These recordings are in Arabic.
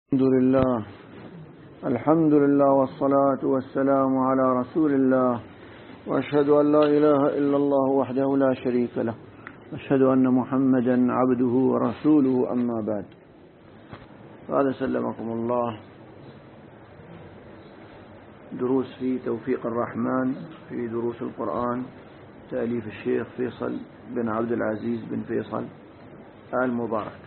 الحمد لله والصلاة والسلام على رسول الله، وأشهد أن لا إله إلا الله وحده لا شريك له، أشهد أن محمدا عبده ورسوله، أما بعد. هذا سلمكم الله دروس في توفيق الرحمن في دروس القرآن، تأليف الشيخ فيصل بن عبد العزيز بن فيصل آل مبارك.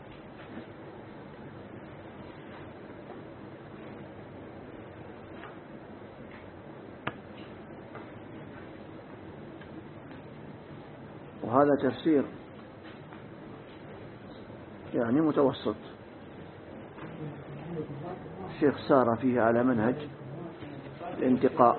وهذا تفسير يعني متوسط، الشيخ سار فيه على منهج الانتقاء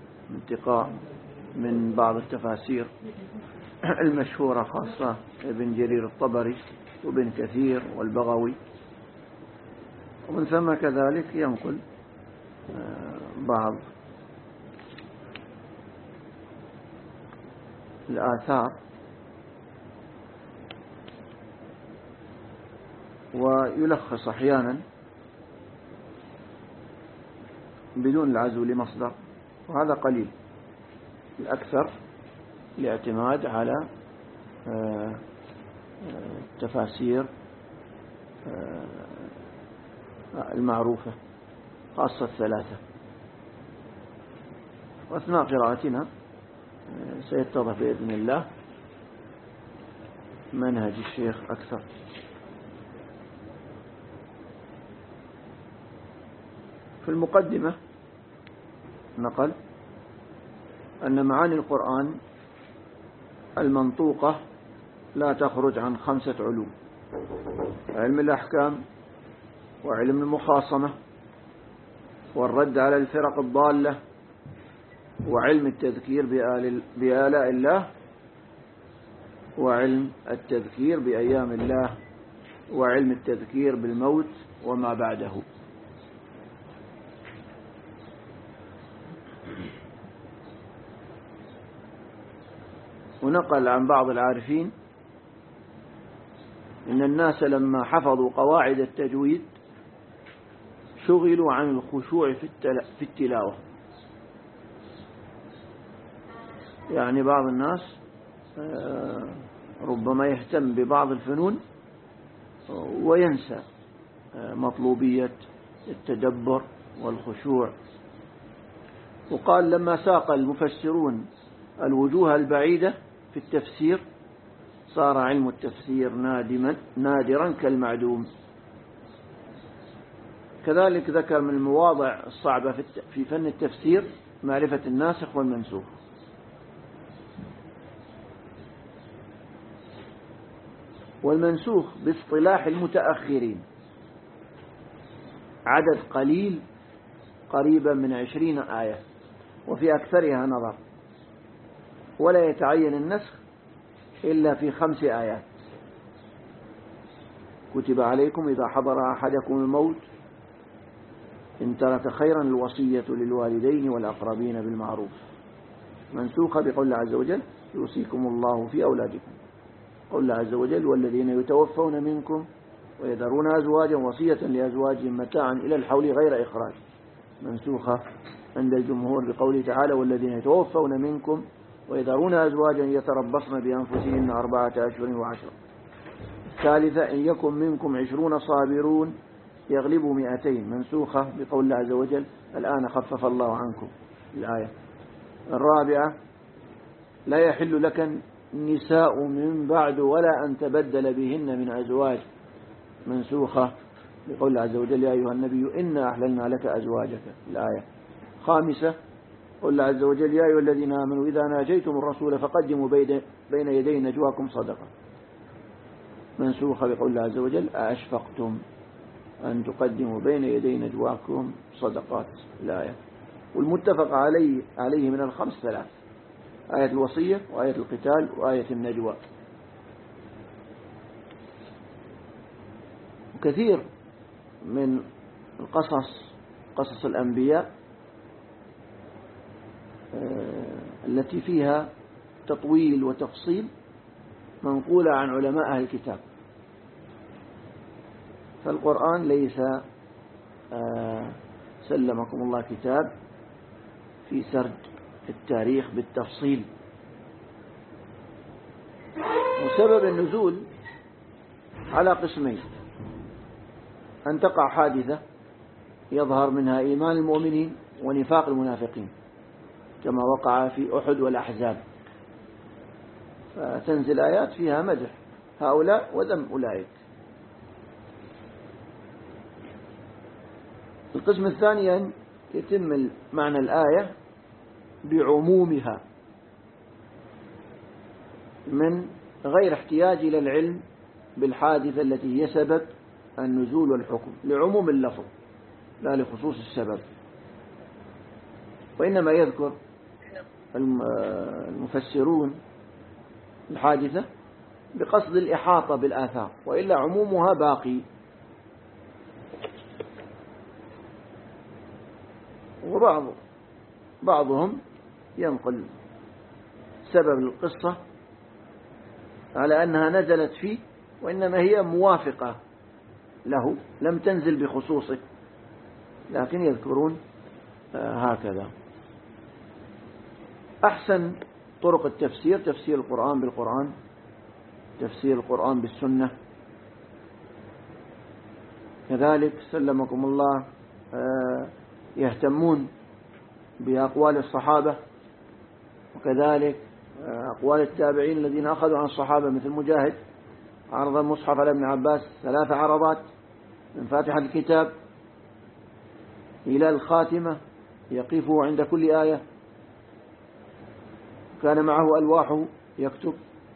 من بعض التفاسير المشهورة، خاصة ابن جرير الطبري وابن كثير والبغوي، ومن ثم كذلك ينقل بعض الآثار ويلخص أحيانا بدون العزو لمصدر، وهذا قليل. الأكثر الاعتماد على التفاسير المعروفة، خاصة الثلاثة. وأثناء قراءتنا سيتضح بإذن الله منهج الشيخ أكثر. في المقدمة نقل أن معاني القرآن المنطوقة لا تخرج عن 5 علوم: علم الأحكام، وعلم المخاصمة، والرد على الفرق الضالة، وعلم التذكير بآلاء الله، وعلم التذكير بأيام الله، وعلم التذكير بالموت وما بعده. ونقل عن بعض العارفين إن الناس لما حفظوا قواعد التجويد شغلوا عن الخشوع في التلاوة. يعني بعض الناس ربما يهتم ببعض الفنون وينسى مطلوبية التدبر والخشوع. وقال لما ساق المفسرون الوجوه البعيدة في التفسير صار علم التفسير نادرا كالمعدوم. كذلك ذكر من المواضع الصعبة في فن التفسير معرفة الناسخ والمنسوخ. والمنسوخ باصطلاح المتأخرين عدد قليل قريبا من 20 آية، وفي أكثرها نظر، ولا يتعين النسخ إلا في 5 آيات: كتب عليكم إذا حضر أحدكم الموت إن ترك خيرا الوصية للوالدين والأقربين بالمعروف. منسوخة بقول الله عز وجل: يوصيكم الله في أولادكم. قول الله عز وجل: والذين يتوفون منكم ويذرون أزواجا وصية لأزواجهم متاعا إلى الحول غير إخراج. منسوخة عند الجمهور بقوله تعالى: والذين يتوفون منكم ويذرون أزواجا يتربصن بأنفسهن 4 أشهر و10. الثالثة: إن يكن منكم 20 صابرون يغلبوا 200. منسوخة بقول الله عز وجل: الآن خفف الله عنكم. الآية. الرابعة: لا يحل لك النساء من بعد ولا أن تبدل بهن من أزواج. منسوخة بقول الله عز وجل: يا أيها النبي إنا أحللنا لك أزواجك. الآية. خامسة: قل الله عز وجل: يا أيها الذين آمنوا إذا ناجيتم الرسول فقدموا بين يدي نجواكم صدقة. منسوخة بقول الله عز وجل: أأشفقتم أن تقدموا بين يدي نجواكم صدقات. الآية. والمتفق عليه من ال5 3: آية الوصية، وآية القتال، وآية النجوى. وكثير من قصص الأنبياء التي فيها تطويل وتفصيل منقولة عن علماء أهل الكتاب. فالقرآن ليس سلمكم الله كتاب في سرد التاريخ بالتفصيل. وسبب النزول على قسمين: أن تقع حادثة يظهر منها إيمان المؤمنين ونفاق المنافقين كما وقع في أحد والأحزاب، فتنزل آيات فيها مدح هؤلاء وذم أولئك. القسم الثاني أن يتم معنى الآية بعمومها من غير احتياج إلى العلم بالحادثة التي هي سبب النزول والحكم، لعموم اللفظ لا لخصوص السبب. وإنما يذكر المفسرون الحادثة بقصد الإحاطة بالآثار، وإلا عمومها باقي. وبعضهم ينقل سبب القصة على أنها نزلت فيه، وإنما هي موافقة له لم تنزل بخصوصه، لكن يذكرون هكذا. أحسن طرق التفسير تفسير القرآن بالقرآن، تفسير القرآن بالسنة. كذلك سلمكم الله يهتمون بأقوال الصحابة، وكذلك أقوال التابعين الذين أخذوا عن الصحابة مثل مجاهد عرض المصحف على ابن عباس 3 عرضات من فاتحة الكتاب إلى الخاتمة يقفه عند كل آية، كان معه ألواحه يكتب.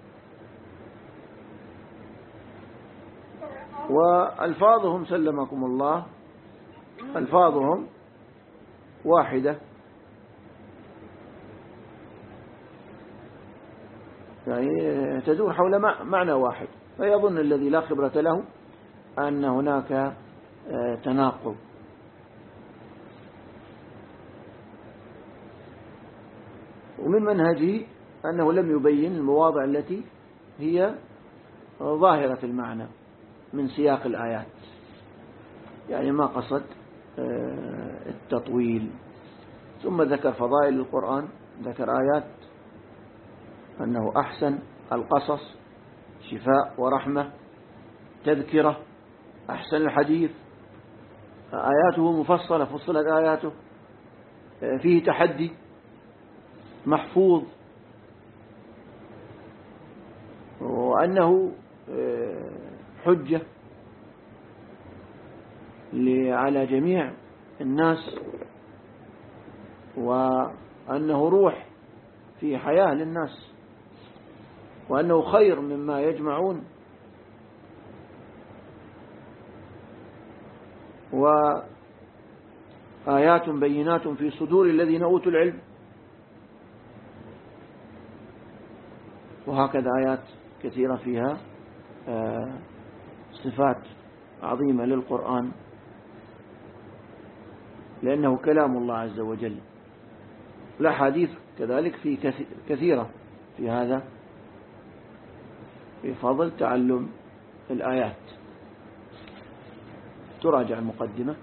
وألفاظهم سلمكم الله ألفاظهم واحدة، يعني تدور حول معنى واحد، فيظن الذي لا خبرة له أن هناك تناقض. ومن منهجه أنه لم يبين المواضع التي هي ظاهرة المعنى من سياق الآيات، يعني ما قصد التطويل. ثم ذكر فضائل القرآن، ذكر آيات أنه أحسن القصص، شفاء ورحمة، تذكرة، أحسن الحديث، آياته مفصلة فصلت آياته، فيه تحدي، محفوظ، وأنه حجة على جميع الناس، وأنه روح في حياة للناس، وأنه خير مما يجمعون، وآيات بينات في صدور الذين أوتوا العلم. وهكذا آيات كثيرة فيها صفات عظيمة للقرآن، لأنه كلام الله عز وجل. الأحاديث كذلك في كثيرة في هذا، في فضل تعلم الآيات. تراجع المقدمة،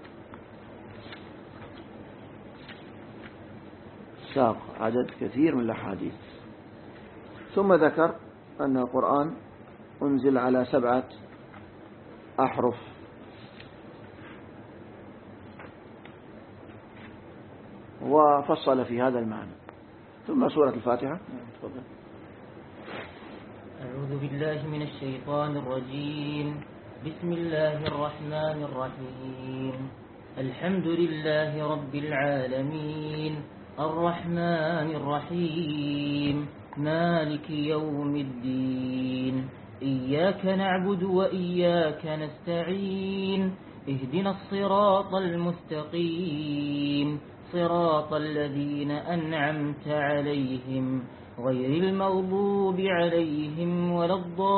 ساق عدد كثير من الأحاديث. ثم ذكر أن القرآن أنزل على 7 أحرف، وفصل في هذا المعنى. ثم سورة الفاتحة. تفضل. أعوذ بالله من الشيطان الرجيم. بسم الله الرحمن الرحيم. الحمد لله رب العالمين، الرحمن الرحيم، مالك يوم الدين، إياك نعبد وإياك نستعين، اهدنا الصراط المستقيم، صراط الذين أنعمت عليهم غير المغضوب عليهم ولا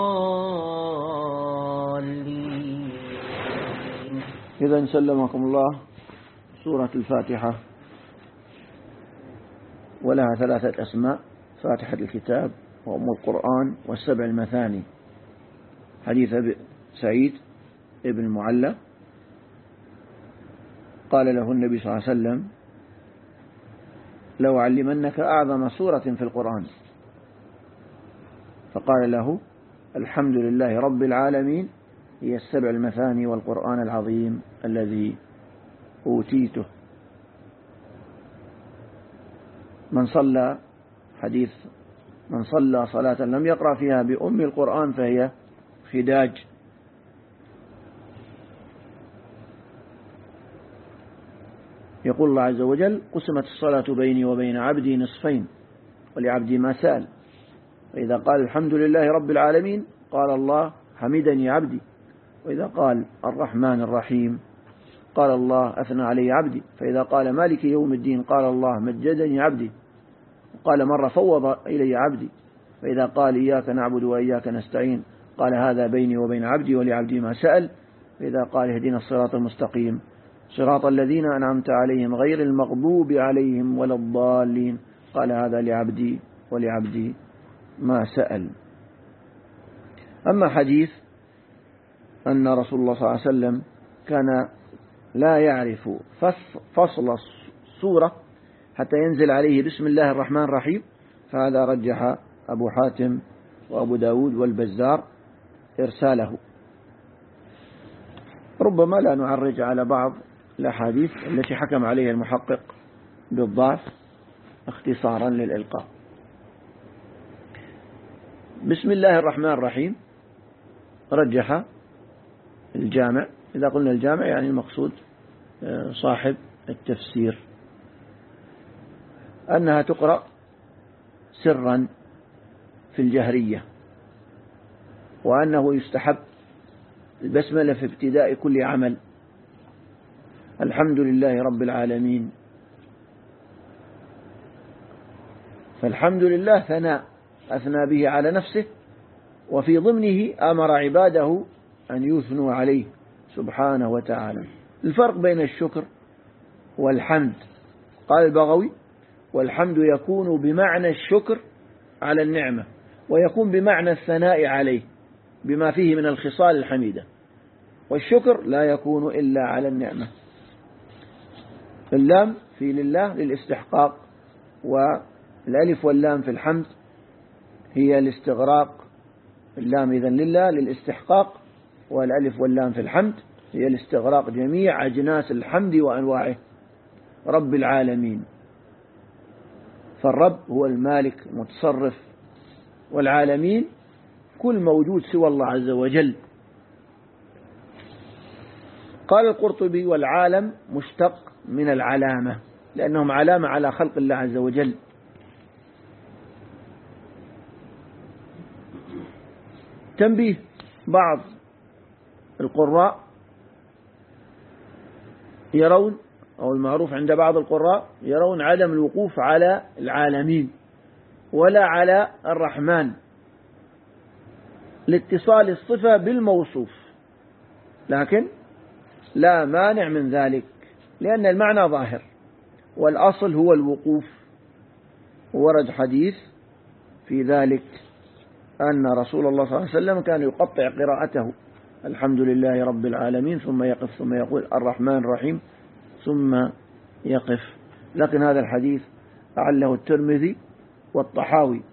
الضالين. إذن سلمكم الله سورة الفاتحة، ولها 3 أسماء: فاتحة الكتاب، وأم القرآن، والسبع المثاني. حديث سعيد ابن المعلى قال له النبي صلى الله عليه وسلم: لو علمنك أعظم سورة في القرآن. فقال له: الحمد لله رب العالمين، هي 7 المثاني والقرآن العظيم الذي أوتيته. حديث من صلى صلاة لم يقرأ فيها بأم القرآن فهي خداج. يقول الله عز وجل: قسمت الصلاة بيني وبين عبدي نصفين ولعبدي ما سأل. فإذا قال الحمد لله رب العالمين قال الله: حمدني عبدي. وإذا قال الرحمن الرحيم قال الله: أثنى علي عبدي. فإذا قال مالك يوم الدين قال الله: مجدني عبدي. وقال مرة: فوض إلي عبدي. فإذا قال إياك نعبد وإياك نستعين قال: هذا بيني وبين عبدي ولعبدي ما سأل. فإذا قال: اهدنا الصراط المستقيم صراط الذين أنعمت عليهم غير المغضوب عليهم ولا الضالين قال: هذا لعبدي ولعبدي ما سأل. أما حديث أن رسول الله صلى الله عليه وسلم كان لا يعرف فصل السورة حتى ينزل عليه بسم الله الرحمن الرحيم، فهذا رجح أبو حاتم وأبو داود والبزار إرساله. ربما لا نعرج على بعض الأحاديث التي حكم عليها المحقق بالضعف اختصارا للإلقاء. بسم الله الرحمن الرحيم رجح الجامع. إذا قلنا الجامع يعني المقصود صاحب التفسير، أنها تقرأ سرا في الجهرية، وأنه يستحب البسملة في ابتداء كل عمل. الحمد لله رب العالمين، فالحمد لله ثناء أثنى به على نفسه، وفي ضمنه أمر عباده أن يثنوا عليه سبحانه وتعالى. الفرق بين الشكر والحمد، قال البغوي: والحمد يكون بمعنى الشكر على النعمة، ويكون بمعنى الثناء عليه بما فيه من الخصال الحميدة، والشكر لا يكون إلا على النعمة. اللام في لله للاستحقاق، والألف واللام في الحمد هي الاستغراق. اللام إذن لله للاستحقاق، والألف واللام في الحمد هي الاستغراق جميع أجناس الحمد وأنواعه. رب العالمين، فالرب هو المالك المتصرف، والعالمين كل موجود سوى الله عز وجل. قال القرطبي: والعالم مشتق من العلامة، لأنهم علامة على خلق الله عز وجل. تنبيه: بعض القراء يرون، أو المعروف عند بعض القراء يرون عدم الوقوف على العالمين ولا على الرحمن لاتصال الصفة بالموصوف، لكن لا مانع من ذلك لأن المعنى ظاهر، والأصل هو الوقوف. ورد حديث في ذلك أن رسول الله صلى الله عليه وسلم كان يقطع قراءته: الحمد لله رب العالمين، ثم يقف، ثم يقول الرحمن الرحيم، ثم يقف. لكن هذا الحديث أعله الترمذي والطحاوي.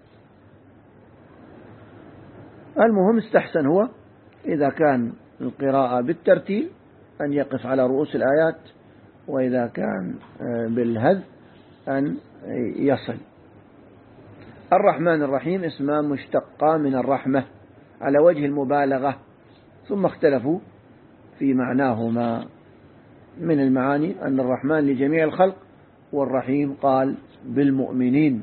المهم استحسن هو إذا كان القراءة بالترتيل أن يقف على رؤوس الآيات، وإذا كان بالهذ أن يصل. الرحمن الرحيم اسمان مشتقا من الرحمة على وجه المبالغة، ثم اختلفوا في معناهما. من المعاني أن الرحمن لجميع الخلق، والرحيم قال بالمؤمنين.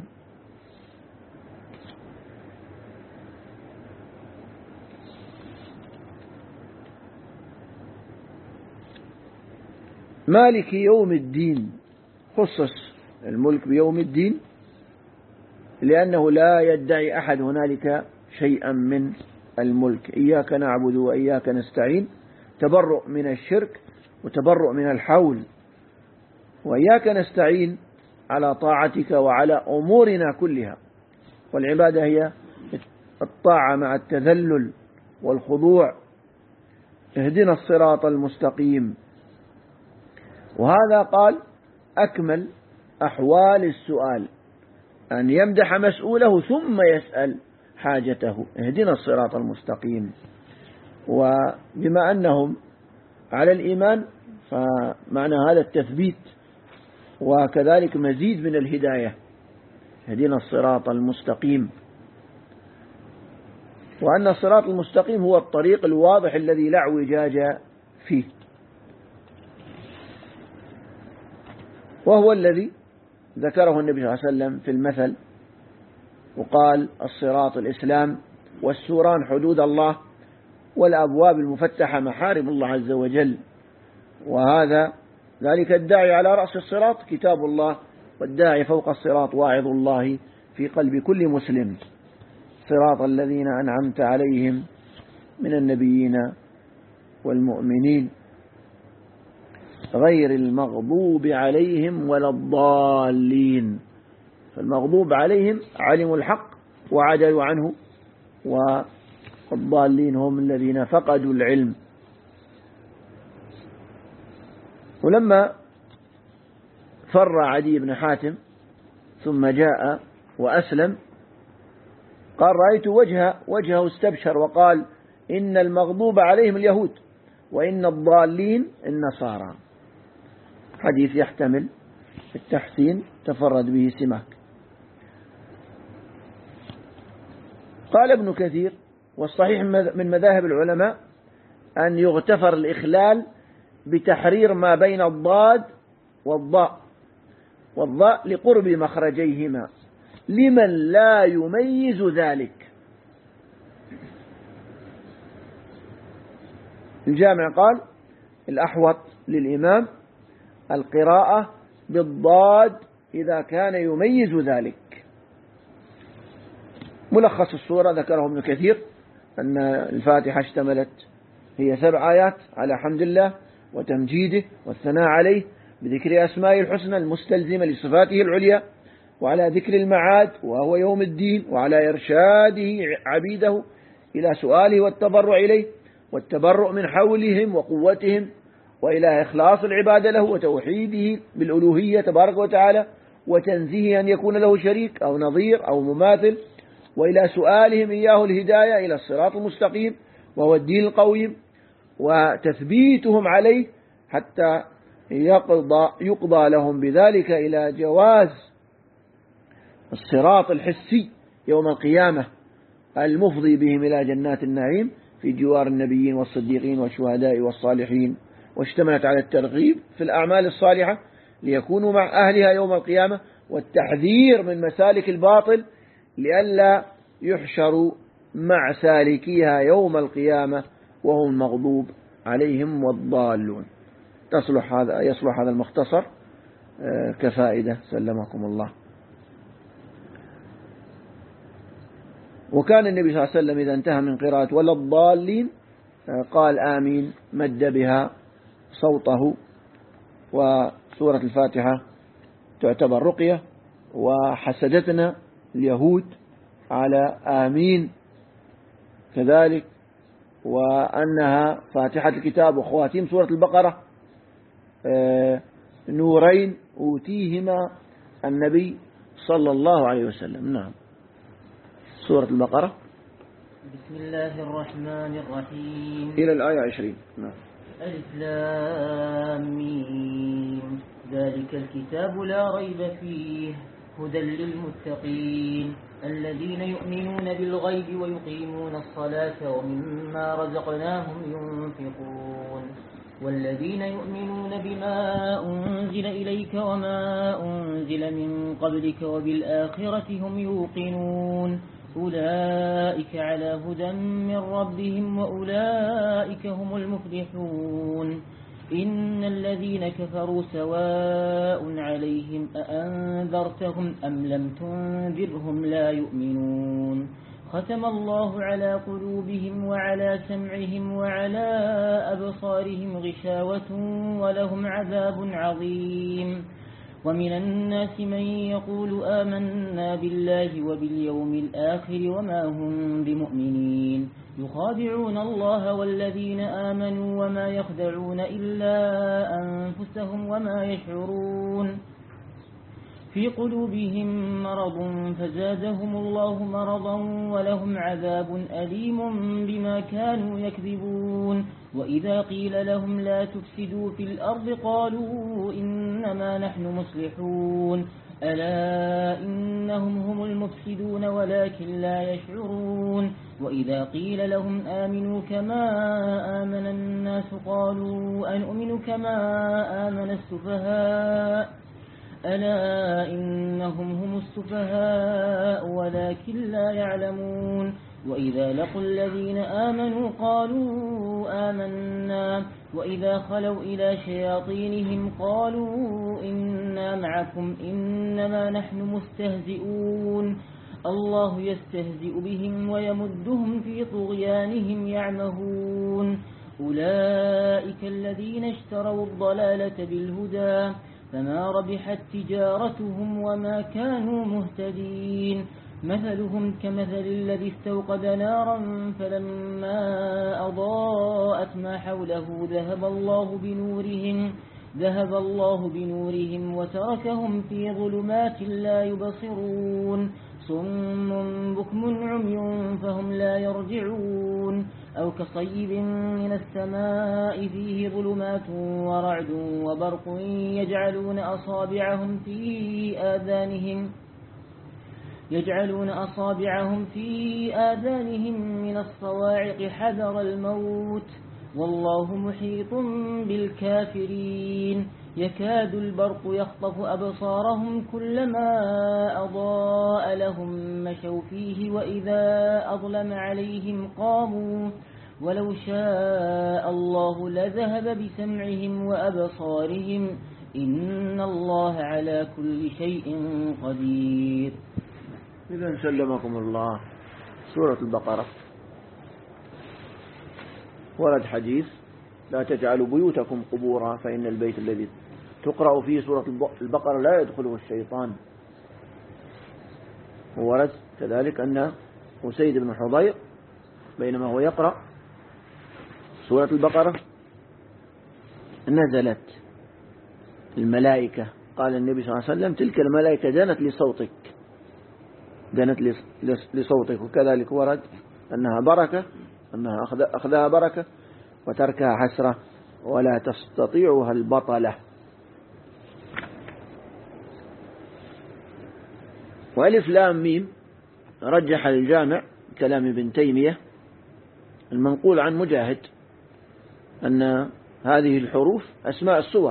مالك يوم الدين، خصص الملك بيوم الدين لأنه لا يدعي أحد هنالك شيئا من الملك. إياك نعبد وإياك نستعين، تبرؤ من الشرك وتبرؤ من الحول. وإياك نستعين على طاعتك وعلى أمورنا كلها، والعبادة هي الطاعة مع التذلل والخضوع. اهدنا الصراط المستقيم. وهذا قال أكمل أحوال السؤال أن يمدح مسؤوله ثم يسأل حاجته، اهدنا الصراط المستقيم. وبما أنهم على الإيمان فمعنى هذا التثبيت وكذلك مزيد من الهداية، اهدنا الصراط المستقيم. وأن الصراط المستقيم هو الطريق الواضح الذي لا اعوجاج فيه، وهو الذي ذكره النبي صلى الله عليه وسلم في المثل، وقال الصراط الإسلام، والسوران حدود الله، والأبواب المفتحة محارم الله عز وجل. وهذا ذلك الداعي على رأس الصراط كتاب الله، والداعي فوق الصراط واعظ الله في قلب كل مسلم. صراط الذين أنعمت عليهم من النبيين والمؤمنين غير المغضوب عليهم ولا الضالين. فالمغضوب عليهم علموا الحق وعدلوا عنه، والضالين هم الذين فقدوا العلم. ولما فر عدي بن حاتم ثم جاء وأسلم قال رأيت وجهه استبشر وقال إن المغضوب عليهم اليهود وإن الضالين النصارى. حديث يحتمل التحسين تفرد به سماك. قال ابن كثير والصحيح من مذاهب العلماء أن يغتفر الإخلال بتحرير ما بين الضاد والضاء لقرب مخرجيهما لمن لا يميز ذلك. الجامع قال الأحوط للإمام القراءة بالضاد إذا كان يميز ذلك. ملخص السورة ذكره ابن كثير أن الفاتحة اشتملت هي 7 آيات على حمد الله وتمجيده والثناء عليه بذكر أسمائه الحسنى المستلزمة لصفاته العليا، وعلى ذكر المعاد وهو يوم الدين، وعلى إرشاده عبيده إلى سؤاله والتضرع إليه والتبرؤ من حولهم وقوتهم، وإلى إخلاص العبادة له وتوحيده بالألوهية تبارك وتعالى وتنزيه أن يكون له شريك أو نظير أو مماثل، وإلى سؤالهم إياه الهداية إلى الصراط المستقيم وهو الدين القويم، وتثبيتهم عليه حتى يقضى لهم بذلك إلى جواز الصراط الحسي يوم القيامة المفضي بهم إلى جنات النعيم في جوار النبيين والصديقين والشهداء والصالحين، واشتملت على الترغيب في الأعمال الصالحة ليكونوا مع أهلها يوم القيامة، والتحذير من مسالك الباطل لئلا يحشروا مع سالكيها يوم القيامة وهم المغضوب عليهم والضالون. يصلح هذا المختصر كفائدة سلمكم الله. وكان النبي صلى الله عليه وسلم إذا انتهى من قراءة ولا الضالين قال آمين، مد بها صوته. وسورة الفاتحة تعتبر رقية، وحسدتنا اليهود على آمين كذلك، وأنها فاتحة الكتاب وخواتيم سورة البقرة نورين أوتيهما النبي صلى الله عليه وسلم. نعم. سورة البقرة بسم الله الرحمن الرحيم إلى الآية 20. نعم. ألف لام ميم ذلك الكتاب لا ريب فيه هدى للمتقين الذين يؤمنون بالغيب ويقيمون الصلاة ومما رزقناهم ينفقون والذين يؤمنون بما أنزل إليك وما أنزل من قبلك وبالآخرة هم يوقنون أولئك على هدى من ربهم وأولئك هم المفلحون إن الذين كفروا سواء عليهم أأنذرتهم أم لم تنذرهم لا يؤمنون ختم الله على قلوبهم وعلى سمعهم وعلى أبصارهم غشاوة ولهم عذاب عظيم ومن الناس من يقول آمنا بالله وباليوم الآخر وما هم بمؤمنين يخادعون الله والذين آمنوا وما يخدعون إلا أنفسهم وما يشعرون في قلوبهم مرض فزادهم الله مرضا ولهم عذاب أليم بما كانوا يكذبون وإذا قيل لهم لا تفسدوا في الأرض قالوا إنما نحن مصلحون ألا إنهم هم المفسدون ولكن لا يشعرون وإذا قيل لهم آمنوا كما آمن الناس قالوا أنؤمن كما آمن السفهاء ألا إنهم هم السفهاء ولكن لا يعلمون وإذا لقوا الذين آمنوا قالوا آمنا وإذا خلوا إلى شياطينهم قالوا إنا معكم إنما نحن مستهزئون الله يستهزئ بهم ويمدهم في طغيانهم يعمهون أولئك الذين اشتروا الضلالة بالهدى فما ربحت تجارتهم وما كانوا مهتدين مثلهم كمثل الذي استوقد نارا فلما أضاءت ما حوله ذهب الله بنورهم وتركهم في ظلمات لا يبصرون صم بكم عمي فهم لا يرجعون أو كصيب من السماء فيه ظلمات ورعد وبرق يجعلون أصابعهم في آذانهم من الصواعق حذر الموت والله محيط بالكافرين يكاد البرق يخطف أبصارهم كلما أضاء لهم مشوا فيه وإذا أظلم عليهم قاموا ولو شاء الله لذهب بسمعهم وأبصارهم إن الله على كل شيء قدير. إذن سلمكم الله. سورة البقرة ورد حديث لا تجعلوا بيوتكم قبورا فإن البيت الذي تقرأ فيه سورة البقرة لا يدخله الشيطان. وورد كذلك أن أسيد بن حضير بينما هو يقرأ سورة البقرة نزلت الملائكة قال النبي صلى الله عليه وسلم تلك الملائكة دنت لصوتك وكذلك ورد أنها بركة أنها أخذها بركة وتركها حسرة ولا تستطيعها البطلة. وألف لام ميم رجح الجامع كلام ابن تيمية المنقول عن مجاهد أن هذه الحروف أسماء السور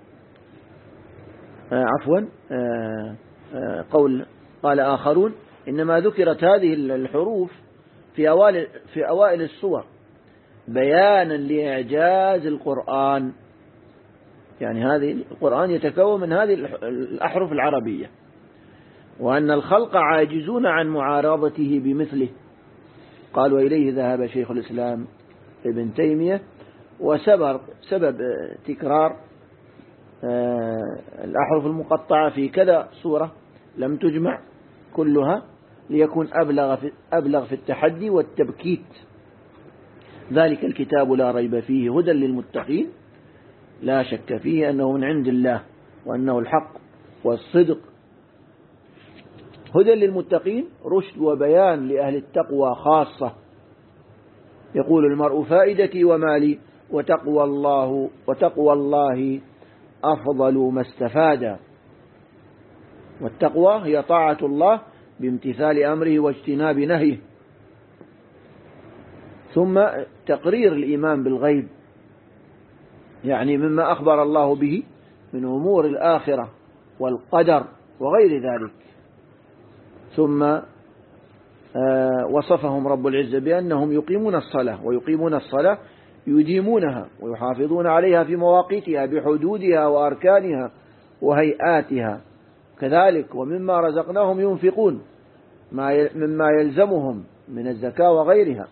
قال آخرون إنما ذكرت هذه الحروف في أوائل السور بيانا لإعجاز القرآن، يعني هذه القرآن يتكون من هذه الأحرف العربية وأن الخلق عاجزون عن معارضته بمثله. قال وإليه ذهب شيخ الإسلام ابن تيمية. وسبب تكرار الأحرف المقطعة في كذا سورة لم تجمع كلها ليكون أبلغ في التحدي والتبكيت. ذلك الكتاب لا ريب فيه هدى للمتقين لا شك فيه أنه من عند الله وأنه الحق والصدق. هدى للمتقين رشد وبيان لأهل التقوى خاصة. يقول المرء فائدتي ومالي وتقوى الله أفضل ما استفاد. والتقوى هي طاعة الله بامتثال أمره واجتناب نهيه. ثم تقرير الإيمان بالغيب يعني مما أخبر الله به من أمور الآخرة والقدر وغير ذلك. ثم وصفهم رب العزة بأنهم يقيمون الصلاة يديمونها ويحافظون عليها في مواقيتها بحدودها وأركانها وهيئاتها. كذلك ومما رزقناهم ينفقون مما يلزمهم من الزكاة وغيرها.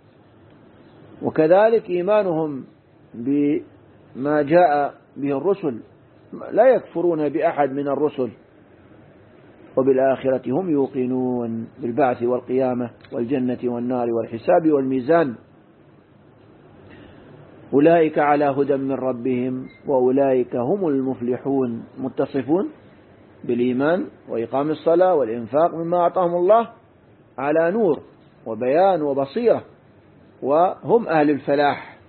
وكذلك إيمانهم بما جاء به الرسل لا يكفرون بأحد من الرسل وبالآخرة هم يوقنون بالبعث والقيامة والجنة والنار والحساب والميزان أولئك على هدى من ربهم وأولئك هم المفلحون. متصفون بالإيمان وإقام الصلاة والإنفاق مما أعطاهم الله على نور وبيان وبصيرة، وهم أهل الفلاح.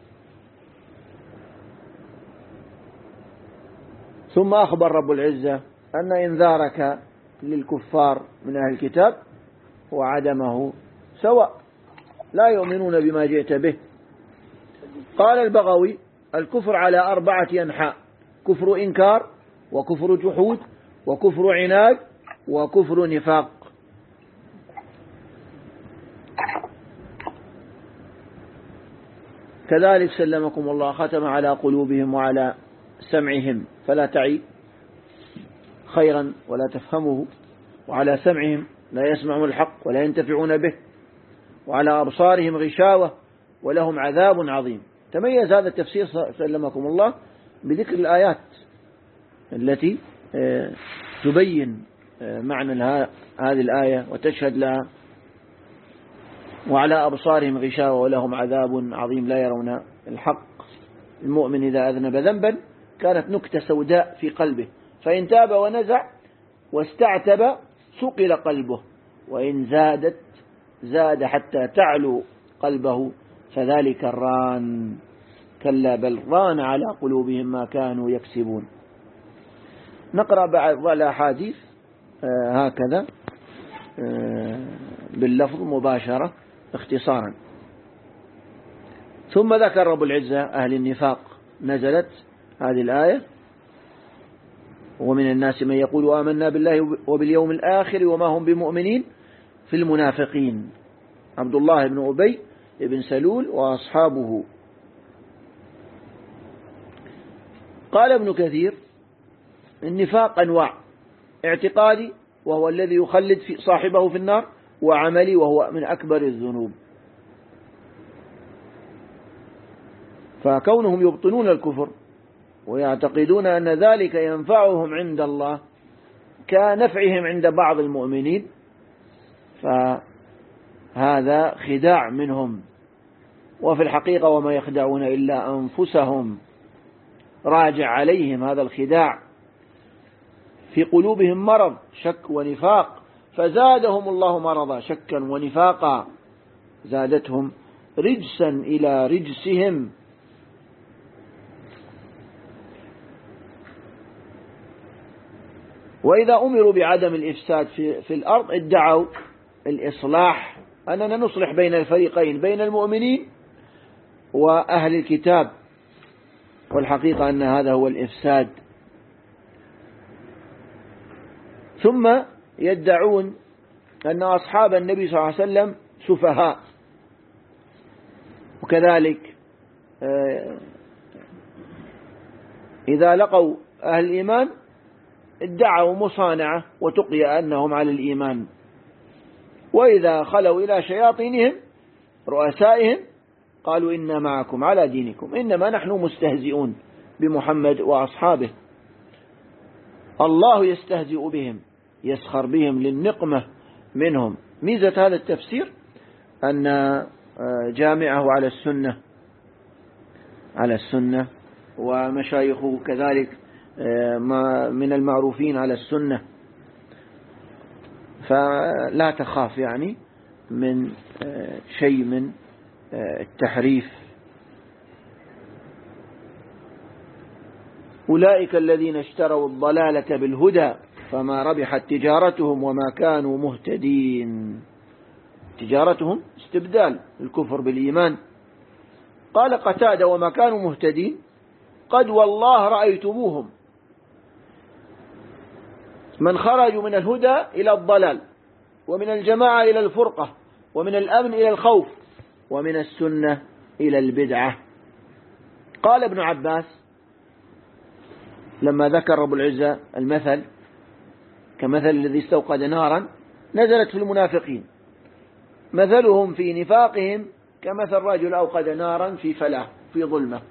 ثم أخبر رب العزة أن إنذارك للكفار من أهل الكتاب وعدمه سواء، لا يؤمنون بما جئت به. قال البغوي: الكفر على 4 أنحاء: كفر إنكار، وكفر جحود، وكفر عناد، وكفر نفاق. كذلك سلمكم الله ختم على قلوبهم وعلى سمعهم فلا تعي خيرا ولا تفهمه، وعلى سمعهم لا يسمعون الحق ولا ينتفعون به، وعلى أبصارهم غشاوة ولهم عذاب عظيم. تميز هذا التفسير سلمكم الله بذكر الآيات التي تبين معنى هذه الآية وتشهد لها. وعلى أبصارهم غشاوة ولهم عذاب عظيم لا يرون الحق. المؤمن إذا أذنب ذنبا كانت نكتة سوداء في قلبه، فإن تاب ونزع واستعتب سقل قلبه، وإن زاد حتى تعلو قلبه فذلك الران. كلا بل ران على قلوبهم ما كانوا يكسبون. نقرأ بعض الأحاديث هكذا باللفظ مباشرة اختصارا. ثم ذكر رب العزة أهل النفاق. نزلت هذه الآية: ومن الناس من يقول آمنا بالله وباليوم الآخر وما هم بمؤمنين. في المنافقين عبد الله بن أبي بن سلول وأصحابه. قال ابن كثير: النفاق أنواع: اعتقادي وهو الذي يخلد في صاحبه في النار، وعملي وهو من أكبر الذنوب. فكونهم يبطنون الكفر ويعتقدون أن ذلك ينفعهم عند الله كنفعهم عند بعض المؤمنين، فهذا خداع منهم، وفي الحقيقة وما يخدعون إلا أنفسهم. راجع عليهم هذا الخداع. في قلوبهم مرض، شك ونفاق، فزادهم الله مرضا، شكا ونفاقا، زادتهم رجسا إلى رجسهم. وإذا أمروا بعدم الإفساد في الأرض ادعوا الإصلاح، أننا نصلح بين الفريقين، بين المؤمنين وأهل الكتاب، والحقيقة أن هذا هو الإفساد. ثم يدعون أن أصحاب النبي صلى الله عليه وسلم سفهاء، وكذلك إذا لقوا أهل الإيمان ادعوا مصانعة وتقي أنهم على الإيمان، وإذا خلوا إلى شياطينهم رؤسائهم قالوا إنا معكم على دينكم إنما نحن مستهزئون بمحمد وأصحابه. الله يستهزئ بهم يسخر بهم للنقمة منهم. ميزة هذا التفسير أن جامعه على السنة ومشايخه كذلك من المعروفين على السنة، فلا تخاف يعني من شيء من التحريف. أولئك الذين اشتروا الضلالة بالهدى فما ربحت تجارتهم وما كانوا مهتدين. تجارتهم استبدال الكفر بالإيمان. قال قتادة: وما كانوا مهتدين قد والله رأيتموهم، من خرجوا من الهدى إلى الضلال، ومن الجماعة إلى الفرقة، ومن الأمن إلى الخوف، ومن السنة إلى البدعة. قال ابن عباس لما ذكر رب العزة المثل كمثل الذي استوقد نارا، نزلت في المنافقين: مثلهم في نفاقهم كمثل رجل أوقد نارا في فلاة في ظلمة،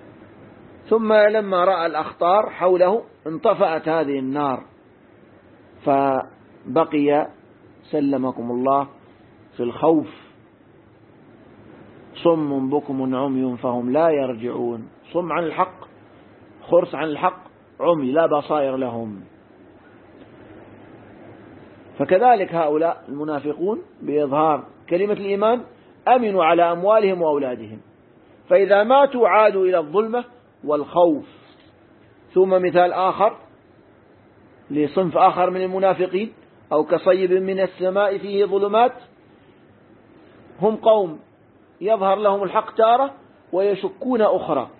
ثم لما رأى الأخطار حوله انطفأت هذه النار، فبقي سلمكم الله في الخوف صم بكم عمي فهم لا يرجعون. صم عن الحق، خرس عن الحق، عمي لا بصائر لهم. فكذلك هؤلاء المنافقون بإظهار كلمة الإيمان أمنوا على أموالهم وأولادهم، فإذا ماتوا عادوا إلى الظلمة والخوف. ثم مثال آخر لصنف آخر من المنافقين: أو كصيب من السماء فيه ظلمات، هم قوم يظهر لهم الحق تارة ويشكون أخرى،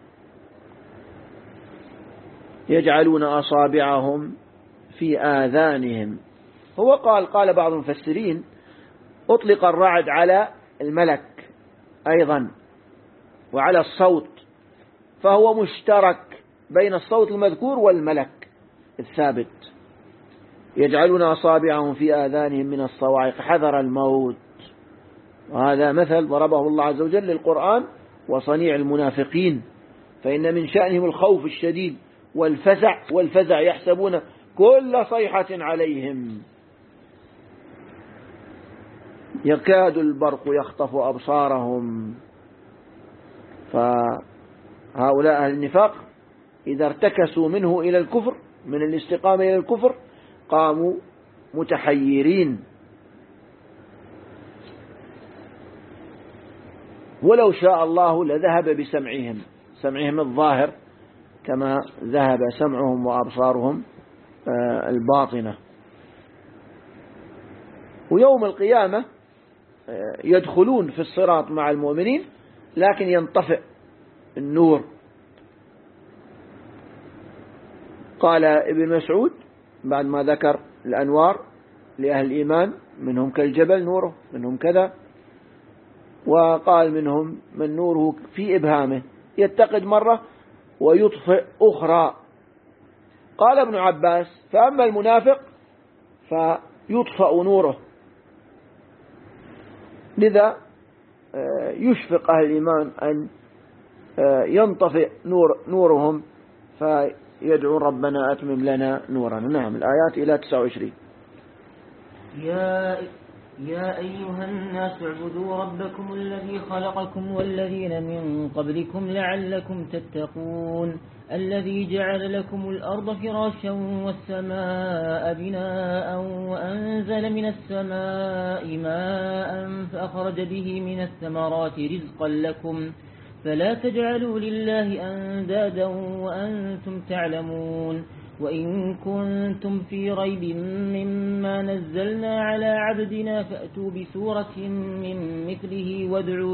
يجعلون أصابعهم في آذانهم. هو قال بعض المفسرين أطلق الرعد على الملك أيضا وعلى الصوت، فهو مشترك بين الصوت المذكور والملك الثابت. يجعلون أصابعهم في آذانهم من الصواعق حذر الموت. وهذا مثل ضربه الله عز وجل للقرآن وصنيع المنافقين، فإن من شأنهم الخوف الشديد والفزع يحسبون كل صيحة عليهم. يكاد البرق يخطف أبصارهم. فهؤلاء أهل النفاق إذا ارتكسوا منه إلى الكفر، من الاستقامة إلى الكفر، قاموا متحيرين. ولو شاء الله لذهب بسمعهم، سمعهم الظاهر، كما ذهب سمعهم وأبصارهم الباطنة. ويوم القيامة يدخلون في الصراط مع المؤمنين، لكن ينطفئ النور. قال ابن مسعود بعد ما ذكر الأنوار لأهل الإيمان: منهم كالجبل نوره، منهم كذا. وقال: منهم من نوره في إبهامه يتقد مرة ويطفئ أخرى. قال ابن عباس: فأما المنافق فيطفأ نوره. لذا يشفق أهل الإيمان أن ينطفئ نورهم، فيدعو ربنا أتمم لنا نورنا. نعم، الآيات إلى 29. يا أيها الناس اعبدوا ربكم الذي خلقكم والذين من قبلكم لعلكم تتقون، الذي جعل لكم الأرض فراشا والسماء بناء وأنزل من السماء ماء فأخرج به من الثمرات رزقا لكم، فلا تجعلوا لله أندادا وأنتم تعلمون. وإن كنتم في ريب مما نزلنا على عبدنا فأتوا بسورة من مثله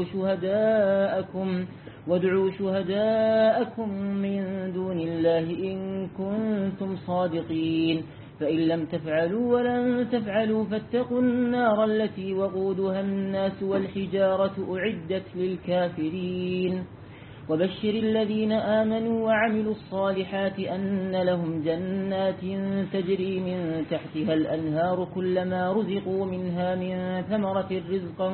وادعوا شهداءكم من دون الله إن كنتم صادقين، فإن لم تفعلوا ولن تفعلوا فاتقوا النار التي وقودها الناس والحجارة أعدت للكافرين. وبشر الذين آمنوا وعملوا الصالحات أن لهم جنات تجري من تحتها الأنهار كلما رزقوا منها من ثمرة رزقا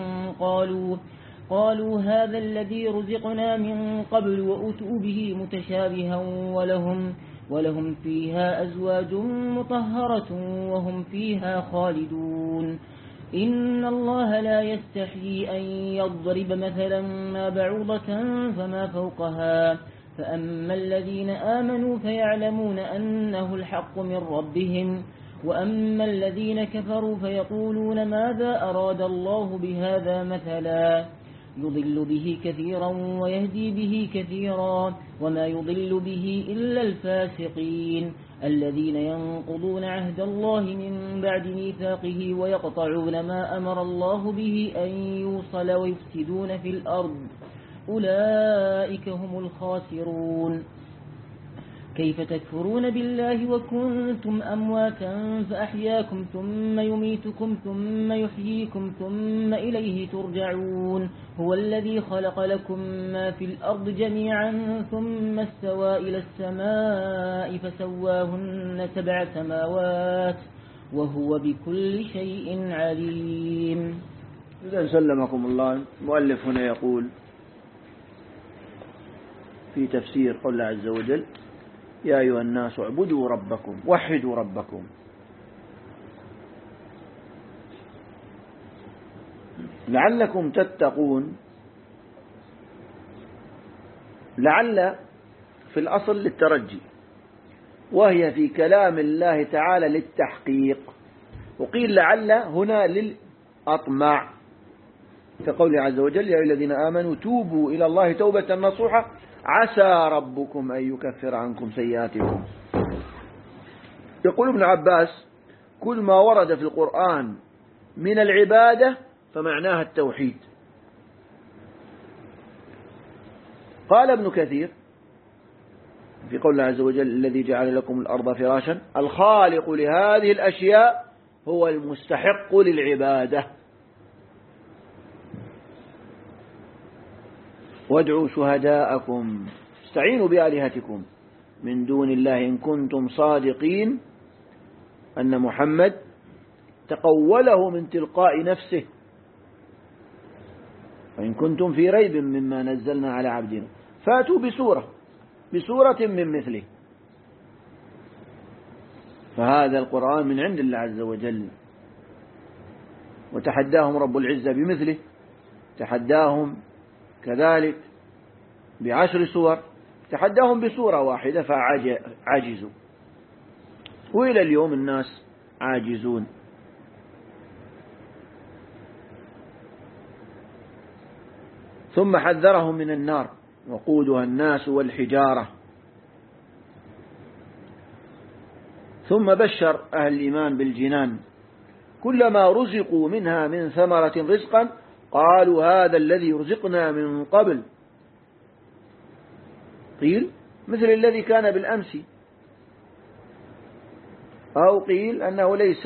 قالوا هذا الذي رزقنا من قبل وأتوا به متشابها ولهم فيها أزواج مطهرة وهم فيها خالدون. إن الله لا يستحيي أن يضرب مثلا ما بعوضة فما فوقها، فأما الذين آمنوا فيعلمون أنه الحق من ربهم، وأما الذين كفروا فيقولون ماذا أراد الله بهذا مثلا، يضل به كثيرا ويهدي به كثيرا وما يضل به إلا الفاسقين الذين ينقضون عهد الله من بعد ميثاقه ويقطعون ما أمر الله به أن يوصل ويفسدون في الأرض، أولئك هم الخاسرون. كيف تكفرون بالله وكنتم أمواتا فأحياكم ثم يميتكم ثم يحييكم ثم إليه ترجعون. هو الذي خلق لكم ما في الأرض جميعا ثم استوى إلى السماء فسواهن 7 سماوات وهو بكل شيء عليم. إذا سلمكم الله. المؤلف هنا يقول في تفسير قول الله عز وجل: يا أيها الناس اعبدوا ربكم، وحدوا ربكم. لعلكم تتقون. لعل في الأصل للترجي، وهي في كلام الله تعالى للتحقيق، وقيل لعل هنا للأطمع، كقوله عز وجل: يا أيها الذين آمنوا توبوا إلى الله توبة نصوحا عسى ربكم أن يكفر عنكم سيئاتكم. يقول ابن عباس: كل ما ورد في القرآن من العبادة فمعناها التوحيد. قال ابن كثير في قول الله عز وجل: الذي جعل لكم الأرض فراشا، الخالق لهذه الأشياء هو المستحق للعبادة. وادعوا شهداءكم، استعينوا بآلهتكم من دون الله إن كنتم صادقين أن محمد تقوله من تلقاء نفسه، وإن كنتم في ريب مما نزلنا على عبدنا فاتوا بسورة من مثله. فهذا القرآن من عند الله عز وجل، وتحداهم رب العزة بمثله، تحداهم كذلك ب10 سور، تحداهم بسورة واحدة فعجزوا، وإلى اليوم الناس عاجزون. ثم حذرهم من النار وقودها الناس والحجارة. ثم بشر أهل الإيمان بالجنان، كلما رزقوا منها من ثمرة رزقا قالوا هذا الذي رزقنا من قبل، قيل مثل الذي كان بالأمس، أو قيل أنه ليس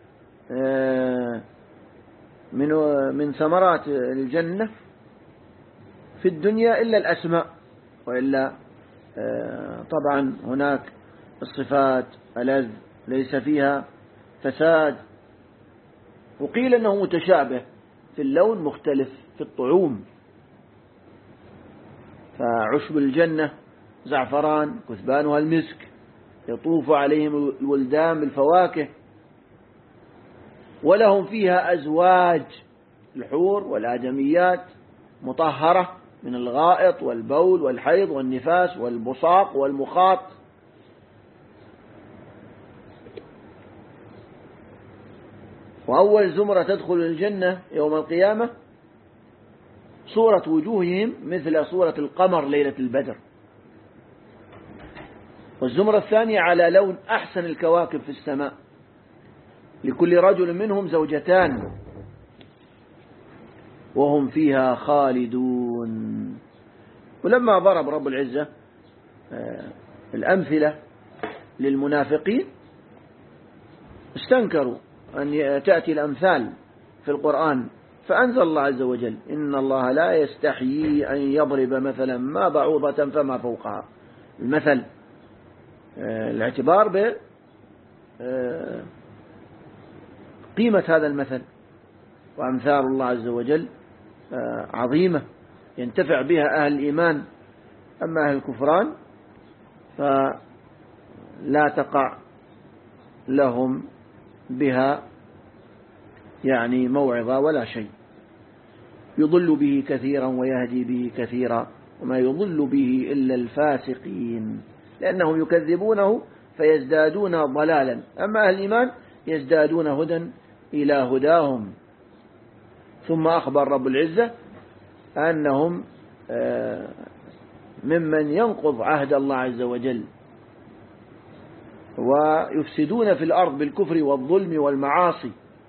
من ثمرات الجنة في الدنيا إلا الأسماء، وإلا طبعا هناك الصفات ألذ ليس فيها فساد. وقيل أنه متشابه في اللون مختلف في الطعوم، فعشب الجنة زعفران كثبانها المسك، يطوف عليهم الولدان بالفواكه، ولهم فيها أزواج الحور والآدميات مطهرة من الغائط والبول والحيض والنفاس والبصاق والمخاط. وأول زمرة تدخل الجنة يوم القيامة صورة وجوههم مثل صورة القمر ليلة البدر، والزمرة الثانية على لون أحسن الكواكب في السماء، لكل رجل منهم زوجتان وهم فيها خالدون. ولما ضرب رب العزة الأمثلة للمنافقين استنكروا أن تأتي الأمثال في القرآن، فأنزل الله عز وجل: إن الله لا يستحيي أن يضرب مثلا ما بعوضة فما فوقها. المثل الاعتبار بقيمة هذا المثل، وأمثال الله عز وجل عظيمة ينتفع بها أهل الإيمان، أما أهل الكفران فلا تقع لهم بها يعني موعظة ولا شيء، يضل به كثيرا ويهدي به كثيرا، وما يضل به إلا الفاسقين، لأنهم يكذبونه فيزدادون ضلالا، أما أهل الإيمان يزدادون هدى إلى هداهم. ثم أخبر رب العزة أنهم ممن ينقض عهد الله عز وجل ويفسدون في الأرض بالكفر والظلم والمعاصي.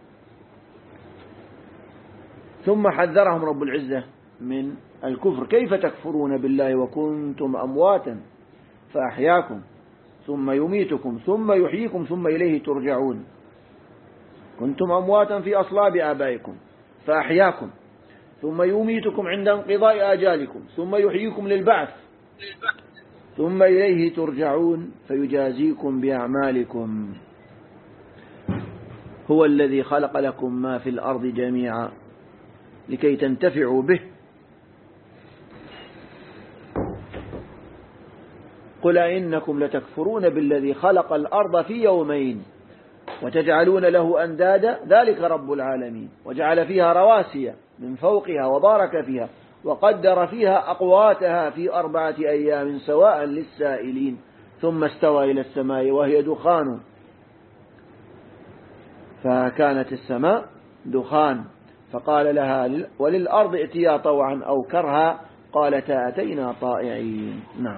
ثم حذرهم رب العزة من الكفر: كيف تكفرون بالله وكنتم أمواتا فأحياكم ثم يميتكم ثم يحييكم ثم إليه ترجعون. كنتم أمواتا في أصلاب آبائكم فأحياكم ثم يميتكم عند انقضاء آجالكم ثم يحييكم للبعث ثم إليه ترجعون فيجازيكم بأعمالكم. هو الذي خلق لكم ما في الأرض جميعا لكي تنتفعوا به. قل إنكم لتكفرون بالذي خلق الأرض في يومين وتجعلون له أندادا ذلك رب العالمين. وجعل فيها رواسي من فوقها وبارك فيها وقدر فيها أقواتها في 4 أيام سواء للسائلين ثم استوى إلى السماء وهي دخان، فكانت السماء دخان، فقال لها وللأرض ائتيا طوعا أو كرها قالتا أتينا طائعين. نعم.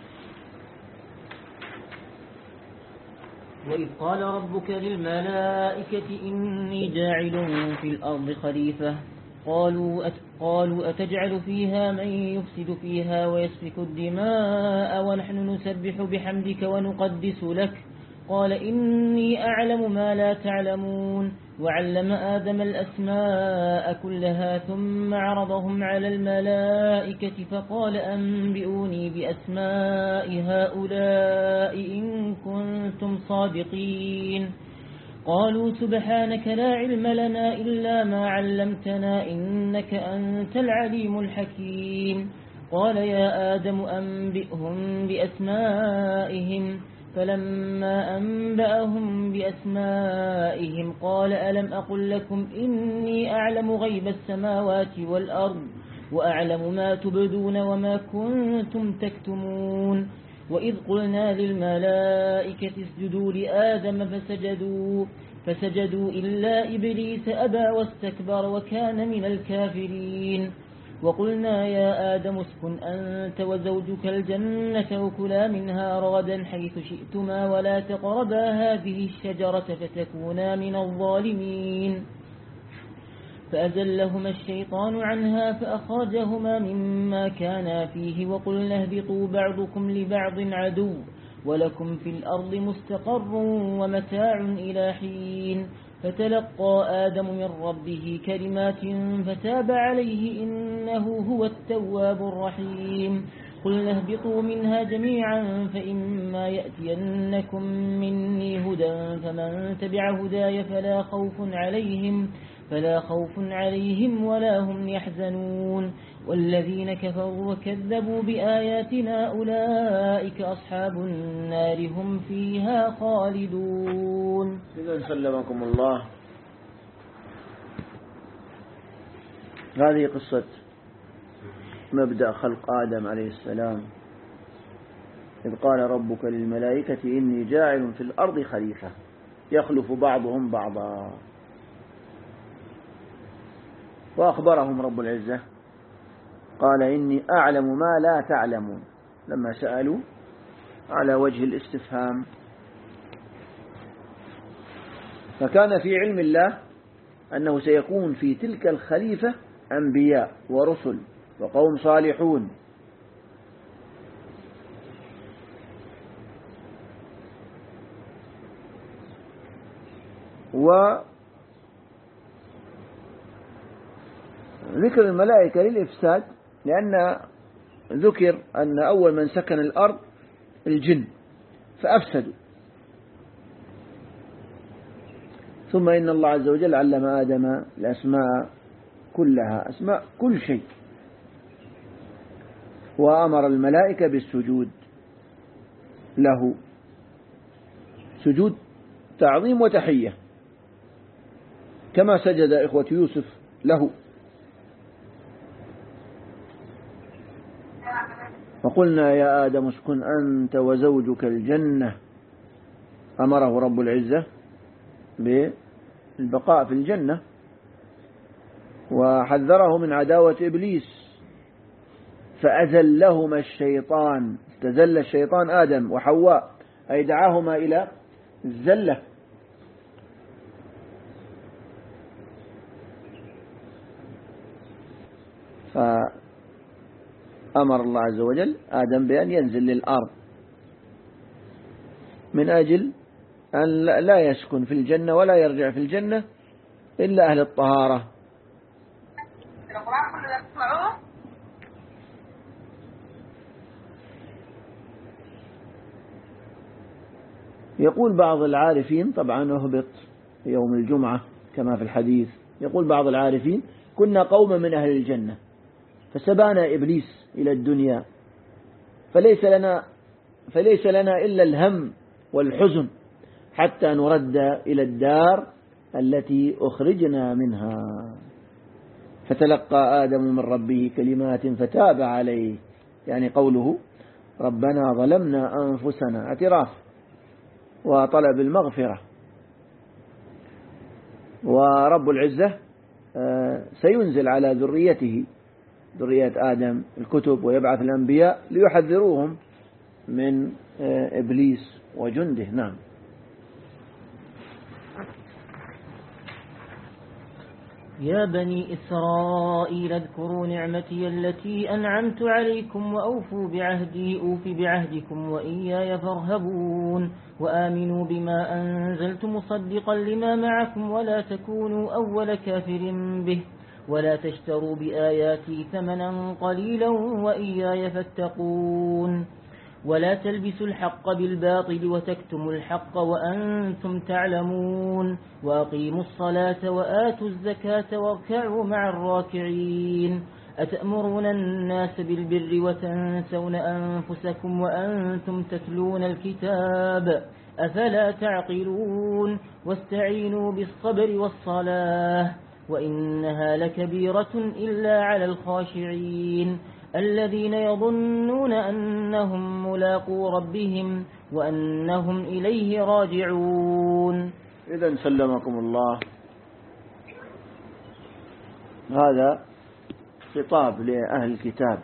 وإذ قال ربك للملائكة إني جاعل في الأرض خليفة قالوا أتجعل فيها من يفسد فيها ويسفك الدماء ونحن نسبح بحمدك ونقدس لك قال إني أعلم ما لا تعلمون. وعلم آدم الأسماء كلها ثم عرضهم على الملائكة فقال أنبئوني بأسماء هؤلاء إن كنتم صادقين. قالوا سبحانك لا علم لنا إلا ما علمتنا إنك أنت العليم الحكيم. قال يا آدم أنبئهم بأسمائهم فلما أنبأهم بأسمائهم قال ألم أقل لكم إني أعلم غيب السماوات والأرض وأعلم ما تبدون وما كنتم تكتمون. وإذ قلنا للملائكة اسجدوا لآدم فسجدوا إلا إبليس أبى واستكبر وكان من الكافرين. وقلنا يا آدم اسكن أنت وزوجك الجنة وكلا منها رغدا حيث شئتما ولا تقربا هذه الشجرة فتكونا من الظالمين. فأزلهما الشيطان عنها فأخرجهما مما كانا فيه وقلنا اهبطوا بعضكم لبعض عدو ولكم في الأرض مستقر ومتاع إلى حين. فتلقى آدم من ربه كلمات فتاب عليه إنه هو التواب الرحيم. قلنا اهبطوا منها جميعا فإما يأتينكم مني هدى فمن تبع هداي فلا خوف عليهم ولا هم يحزنون. والذين كفروا وكذبوا بآياتنا أولئك أصحاب النار هم فيها خالدون. إذن سلمكم الله، هذه قصة مبدأ خلق آدم عليه السلام. إذ قال ربك للملائكة إني جاعل في الأرض خليفة يخلف بعضهم بعضا، وأخبرهم رب العزة قال إني أعلم ما لا تعلمون، لما سألوا على وجه الاستفهام. فكان في علم الله أنه سيكون في تلك الخليفة أنبياء ورسل وقوم صالحون، وذكر الملائكة للإفساد لأن ذكر أن أول من سكن الأرض الجن فأفسدوا، ثم إن الله عز وجل علم آدم الأسماء كلها، أسماء كل شيء، وأمر الملائكة بالسجود له، سجود تعظيم وتحية، كما سجد إخوة يوسف له. وقلنا يا آدم اسكن أنت وزوجك الجنة، أمره رب العزة بالبقاء في الجنة، وحذره من عداوة إبليس فأزلهما الشيطان، استزل الشيطان آدم وحواء أي دعاهما إلى الزلة. فأمر الله عز وجل آدم بأن ينزل للأرض من أجل أن لا يسكن في الجنة ولا يرجع في الجنة إلا أهل الطهارة. يقول بعض العارفين، طبعا أهبط يوم الجمعة كما في الحديث، يقول بعض العارفين كنا قوما من أهل الجنة فسبانا إبليس إلى الدنيا فليس لنا إلا الهم والحزن، حتى نرد إلى الدار التي أخرجنا منها. فتلقى آدم من ربه كلمات فتاب عليه، يعني قوله ربنا ظلمنا أنفسنا، اعتراف وطلب المغفرة. ورب العزة سينزل على ذريته، ذرية آدم، الكتب، ويبعث الأنبياء ليحذروهم من إبليس وجنده. نعم. يا بني إسرائيل اذكروا نعمتي التي أنعمت عليكم وأوفوا بعهدي أوف بعهدكم وإياي فارهبون وآمنوا بما أنزلت مصدقا لما معكم ولا تكونوا أول كافر به ولا تشتروا بآياتي ثمنا قليلا وإياي فاتقون ولا تلبسوا الحق بالباطل وتكتموا الحق وأنتم تعلمون وأقيموا الصلاة وآتوا الزكاة واركعوا مع الراكعين أتأمرون الناس بالبر وتنسون أنفسكم وأنتم تتلون الكتاب أفلا تعقلون واستعينوا بالصبر والصلاة وإنها لكبيرة إلا على الخاشعين الذين يظنون أنهم ملاقو ربهم وأنهم إليه راجعون. إذن سلمكم الله، هذا خطاب لأهل الكتاب.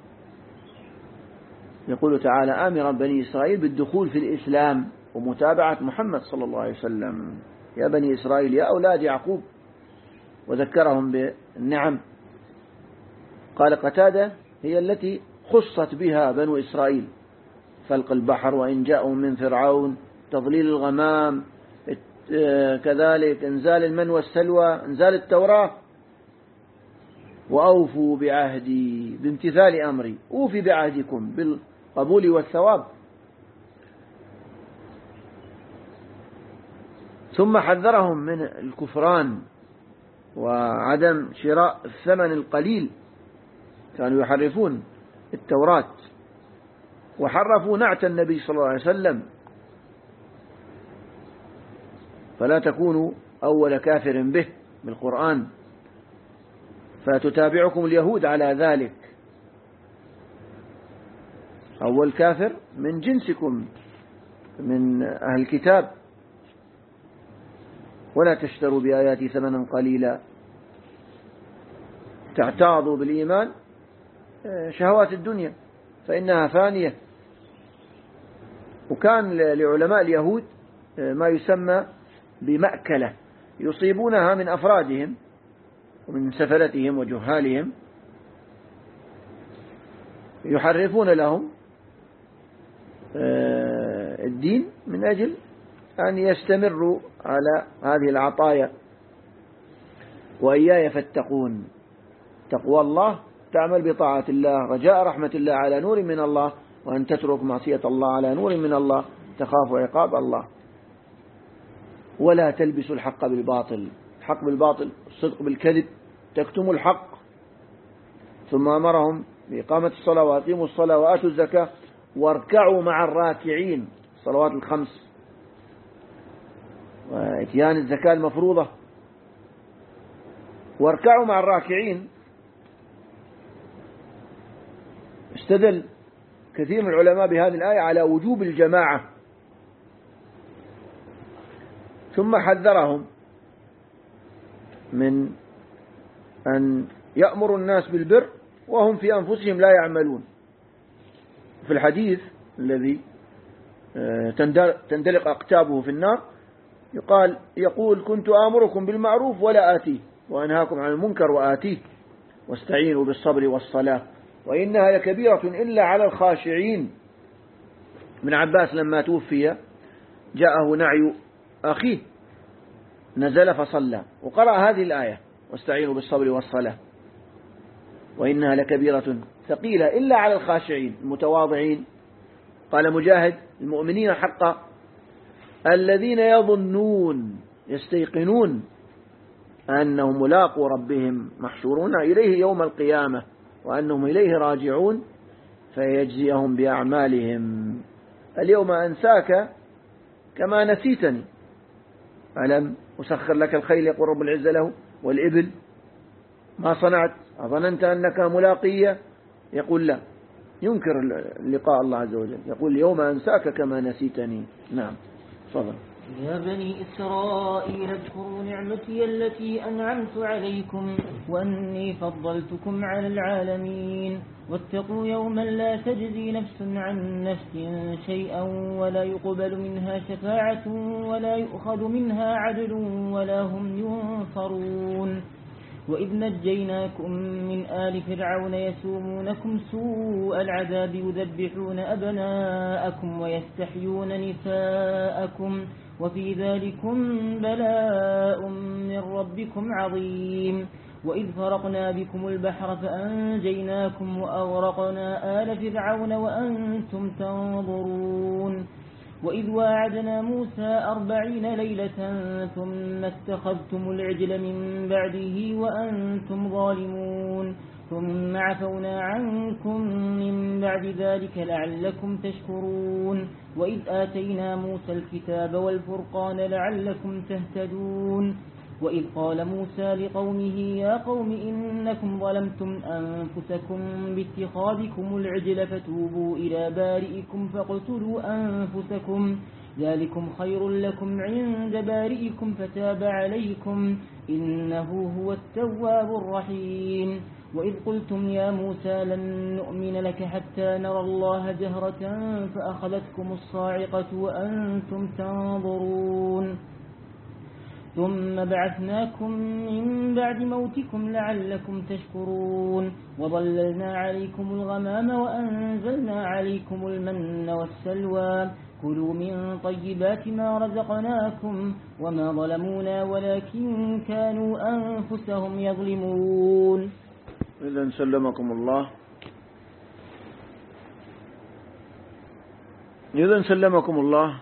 يقول تعالى آمرا بني إسرائيل بالدخول في الإسلام ومتابعة محمد صلى الله عليه وسلم. يا بني إسرائيل، يا أولاد يعقوب، وذكرهم بالنعم. قال قتادة هي التي خصت بها بنو إسرائيل: فلق البحر وإن جاءوا من فرعون، تضليل الغمام، كذلك إنزال المن والسلوى، إنزال التوراة. وأوفوا بعهدي، بامتثال أمري، أوفي بعهدكم بالقبول والثواب. ثم حذرهم من الكفران وعدم شراء الثمن القليل. كانوا يحرفون التوراة وحرفوا نعت النبي صلى الله عليه وسلم. فلا تكونوا أول كافر به بالقرآن، فتتابعكم اليهود على ذلك. أول كافر من جنسكم من أهل الكتاب. ولا تشتروا بآياتي ثمنا قليلا، تعتاضوا بالإيمان شهوات الدنيا فإنها فانية. وكان لعلماء اليهود ما يسمى بمأكلة يصيبونها من أفرادهم ومن سفلتهم وجهالهم، يحرفون لهم الدين من أجل أن يستمروا على هذه العطايا. وإياي فاتقون، تقوى الله تعمل بطاعة الله، رجاء رحمة الله على نور من الله، وأن تترك معصية الله على نور من الله، تخاف عقاب الله. ولا تلبسوا الحق بالباطل، الحق بالباطل، الصدق بالكذب، تكتموا الحق. ثم أمرهم بإقامة الصلاة وأقيموا الصلاة وآتوا الزكاة واركعوا مع الراكعين، الصلوات الخمس وإتيان الزكاة المفروضة. واركعوا مع الراكعين، استدل كثير من العلماء بهذه الآية على وجوب الجماعة. ثم حذرهم من أن يأمروا الناس بالبر وهم في أنفسهم لا يعملون. في الحديث الذي تندلق أقتابه في النار يقول كنت آمركم بالمعروف ولا آتيه، وأنهاكم عن المنكر وآتيه، واستعينوا بالصبر والصلاة وإنها لكبيرة إلا على الخاشعين. ابن عباس لما توفي جاءه نعي أخيه، نزل فصلى وقرأ هذه الآية: واستعينوا بالصبر والصلاة وإنها لكبيرة ثقيلة إلا على الخاشعين المتواضعين. قال مجاهد: المؤمنين حقا الذين يظنون يستيقنون أنهم ملاقو ربهم محشورون إليه يوم القيامة وأنهم إليه راجعون فيجزيهم بأعمالهم. اليوم أنساك كما نسيتني. ألم أسخر لك الخيل يقول رب العزة له والإبل ما صنعت أظننت أنك ملاقية؟ يقول لا، ينكر لقاء الله عز وجل، يقول يوم أنساك كما نسيتني. نعم تفضل. يا بني إسرائيل اذكروا نعمتي التي أنعمت عليكم وأني فضلتكم على العالمين واتقوا يوما لا تجزي نفس عن نفس شيئا ولا يقبل منها شفاعة ولا يؤخذ منها عدل ولا هم ينصرون. وإذ نجيناكم من آل فرعون يسومونكم سوء العذاب يذبحون أبناءكم ويستحيون نساءكم وفي ذلكم بلاء من ربكم عظيم. وإذ فرقنا بكم البحر فأنجيناكم وأغرقنا آل فرعون وأنتم تنظرون. وإذ واعدنا موسى 40 ليلة ثم اتخذتم العجل من بعده وأنتم ظالمون ثم عفونا عنكم من بعد ذلك لعلكم تشكرون. وإذ آتينا موسى الكتاب والفرقان لعلكم تهتدون. وإذ قال موسى لقومه يا قوم إنكم ظلمتم أنفسكم باتخاذكم العجل فتوبوا إلى بارئكم فاقتلوا أنفسكم ذلكم خير لكم عند بارئكم فتاب عليكم إنه هو التواب الرحيم. وإذ قلتم يا موسى لن نؤمن لك حتى نرى الله جهرة فأخذتكم الصاعقة وأنتم تنظرون ثم بعثناكم من بعد موتكم لعلكم تشكرون. وظللنا عليكم الغمام وأنزلنا عليكم المن والسلوى كلوا من طيبات ما رزقناكم وما ظلمونا ولكن كانوا أنفسهم يظلمون. إذن سلمكم الله.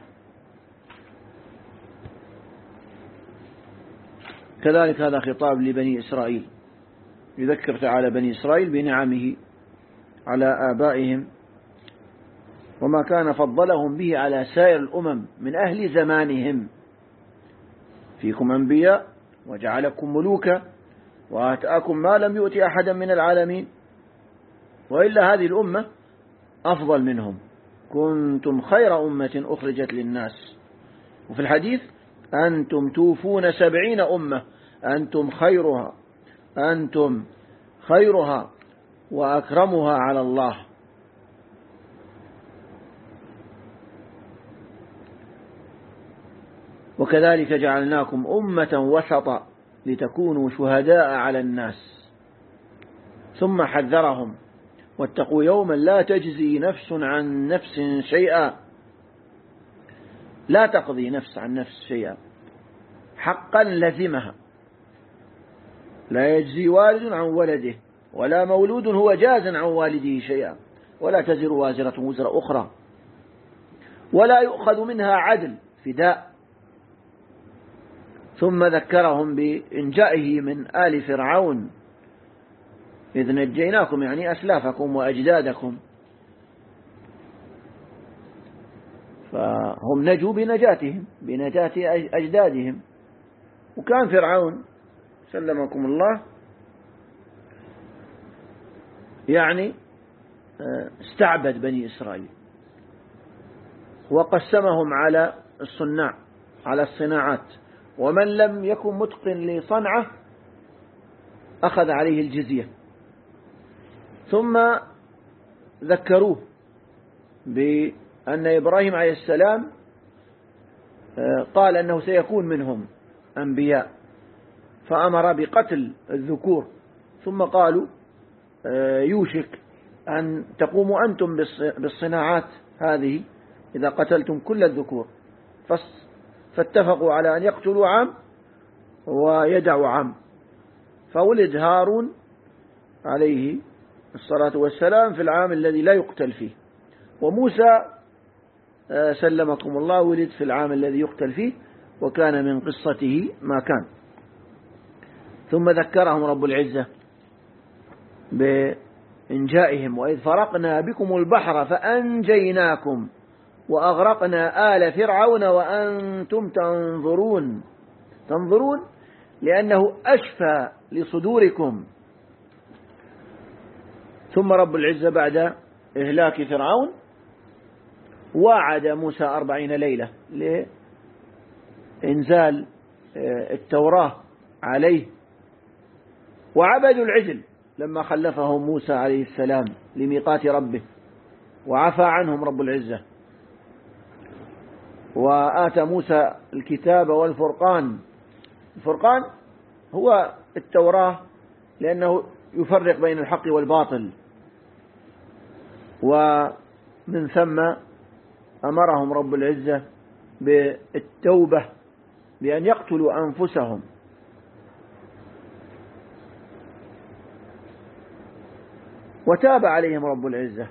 كذلك هذا خطاب لبني إسرائيل، يذكر تعالى بني إسرائيل بنعمه على آبائهم وما كان فضلهم به على سائر الأمم من أهل زمانهم. فيكم أنبياء وجعلكم ملوكا وآتاكم ما لم يؤت أحدا من العالمين، وإلا هذه الأمة أفضل منهم. كنتم خير أمة أخرجت للناس. وفي الحديث أنتم توفون 70 أمة أنتم خيرها وأكرمها على الله. وكذلك جعلناكم أمة وسطا لتكونوا شهداء على الناس. ثم حذرهم واتقوا يوما لا تجزي نفس عن نفس شيئا، لا تقضي نفس عن نفس شيئا حقا لزمها، لا يجزي والد عن ولده ولا مولود هو جاز عن والده شيئا ولا تزر وازرة وزر أخرى ولا يؤخذ منها عدل فداء. ثم ذكرهم بإنجائه من آل فرعون إذ نجيناكم، يعني أسلافكم وأجدادكم، فهم نجوا بنجاتهم بنجاة أجدادهم. وكان فرعون سلمكم الله يعني استعبد بني إسرائيل وقسمهم على الصناعات، ومن لم يكن متقن لصنعه أخذ عليه الجزية. ثم ذكروه بأن إبراهيم عليه السلام قال أنه سيكون منهم أنبياء، فأمر بقتل الذكور. ثم قالوا يوشك أن تقوموا أنتم بالصناعات هذه إذا قتلتم كل الذكور، فاتفقوا على أن يقتلوا عام ويدعوا عام. فولد هارون عليه الصلاة والسلام في العام الذي لا يقتل فيه، وموسى سلمكم الله ولد في العام الذي يقتل فيه، وكان من قصته ما كان. ثم ذكرهم رب العزة بإنجائهم وإذ فرقنا بكم البحر فأنجيناكم وأغرقنا آل فرعون وأنتم تنظرون لأنه أشفى لصدوركم. ثم رب العزة بعد إهلاك فرعون وعد موسى 40 ليلة لإنزال التوراة عليه، وعبدوا العجل لما خلفهم موسى عليه السلام لميقات ربه، وعفى عنهم رب العزة، وآتى موسى الكتاب والفرقان. الفرقان هو التوراة لأنه يفرق بين الحق والباطل، ومن ثم أمرهم رب العزة بالتوبة بأن يقتلوا أنفسهم. وتاب عليهم رب العزة.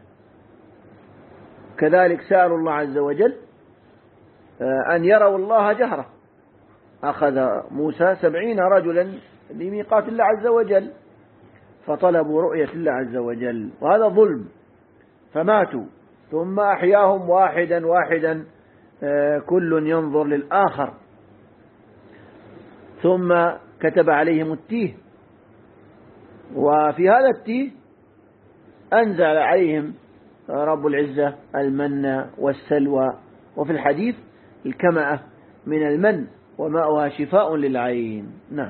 كذلك سألوا الله عز وجل أن يروا الله جهرة، أخذ موسى 70 رجلا لميقات الله عز وجل فطلبوا رؤية الله عز وجل، وهذا ظلم، فماتوا، ثم أحياهم واحدا واحدا، كل ينظر للآخر، ثم كتب عليهم التيه، وفي هذا التيه أنزل عليهم رب العزة المن والسلوى، وفي الحديث الكمأة من المن وماؤها شفاء للعين. نعم.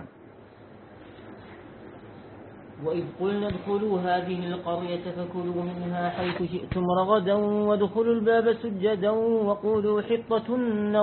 وإذ قلنا ادخلوا هذه القرية فكلوا منها حيث شئتم رغدا وادخلوا الباب سجدا وقولوا حطة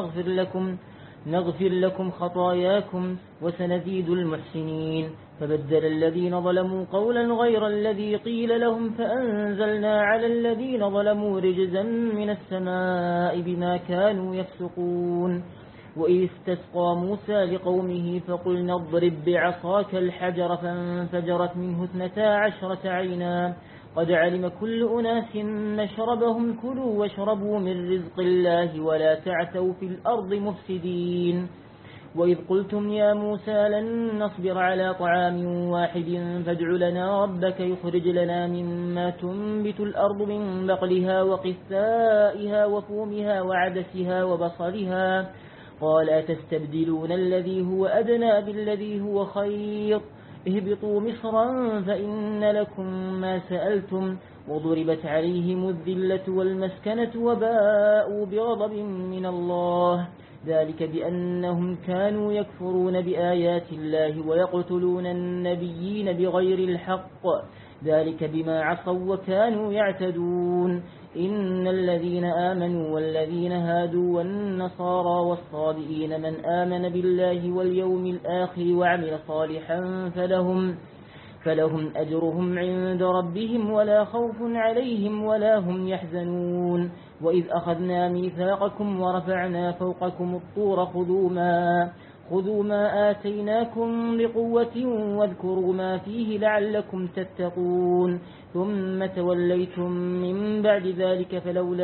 نغفر لكم خطاياكم وسنزيد المحسنين. فبدل الذين ظلموا قولا غير الذي قيل لهم فأنزلنا على الذين ظلموا رجزا من السماء بما كانوا يفسقون. وإذ استسقى موسى لقومه فقلنا اضرب بعصاك الحجر فانفجرت منه 12 عينا قد علم كل أناس مشربهم كلوا واشربوا من رزق الله ولا تعثوا في الأرض مفسدين. وإذ قلتم يا موسى لن نصبر على طعام واحد فادع لنا ربك يخرج لنا مما تنبت الأرض من بقلها وقثائها وفومها وعدسها وبصلها قال أتستبدلون الذي هو أدنى بالذي هو خير اهبطوا مصرا فإن لكم ما سألتم وضربت عليهم الذلة والمسكنة وباءوا بغضب من الله ذلك بأنهم كانوا يكفرون بآيات الله ويقتلون النبيين بغير الحق ذلك بما عصوا وكانوا يعتدون. إن الذين آمنوا والذين هادوا والنصارى والصابئين من آمن بالله واليوم الآخر وعمل صالحا فلهم أجرهم عند ربهم ولا خوف عليهم ولا هم يحزنون. وإذ أخذنا ميثاقكم ورفعنا فوقكم الطور خذوا ما آتيناكم بقوة واذكروا ما فيه لعلكم تتقون ثم توليتم من بعد ذلك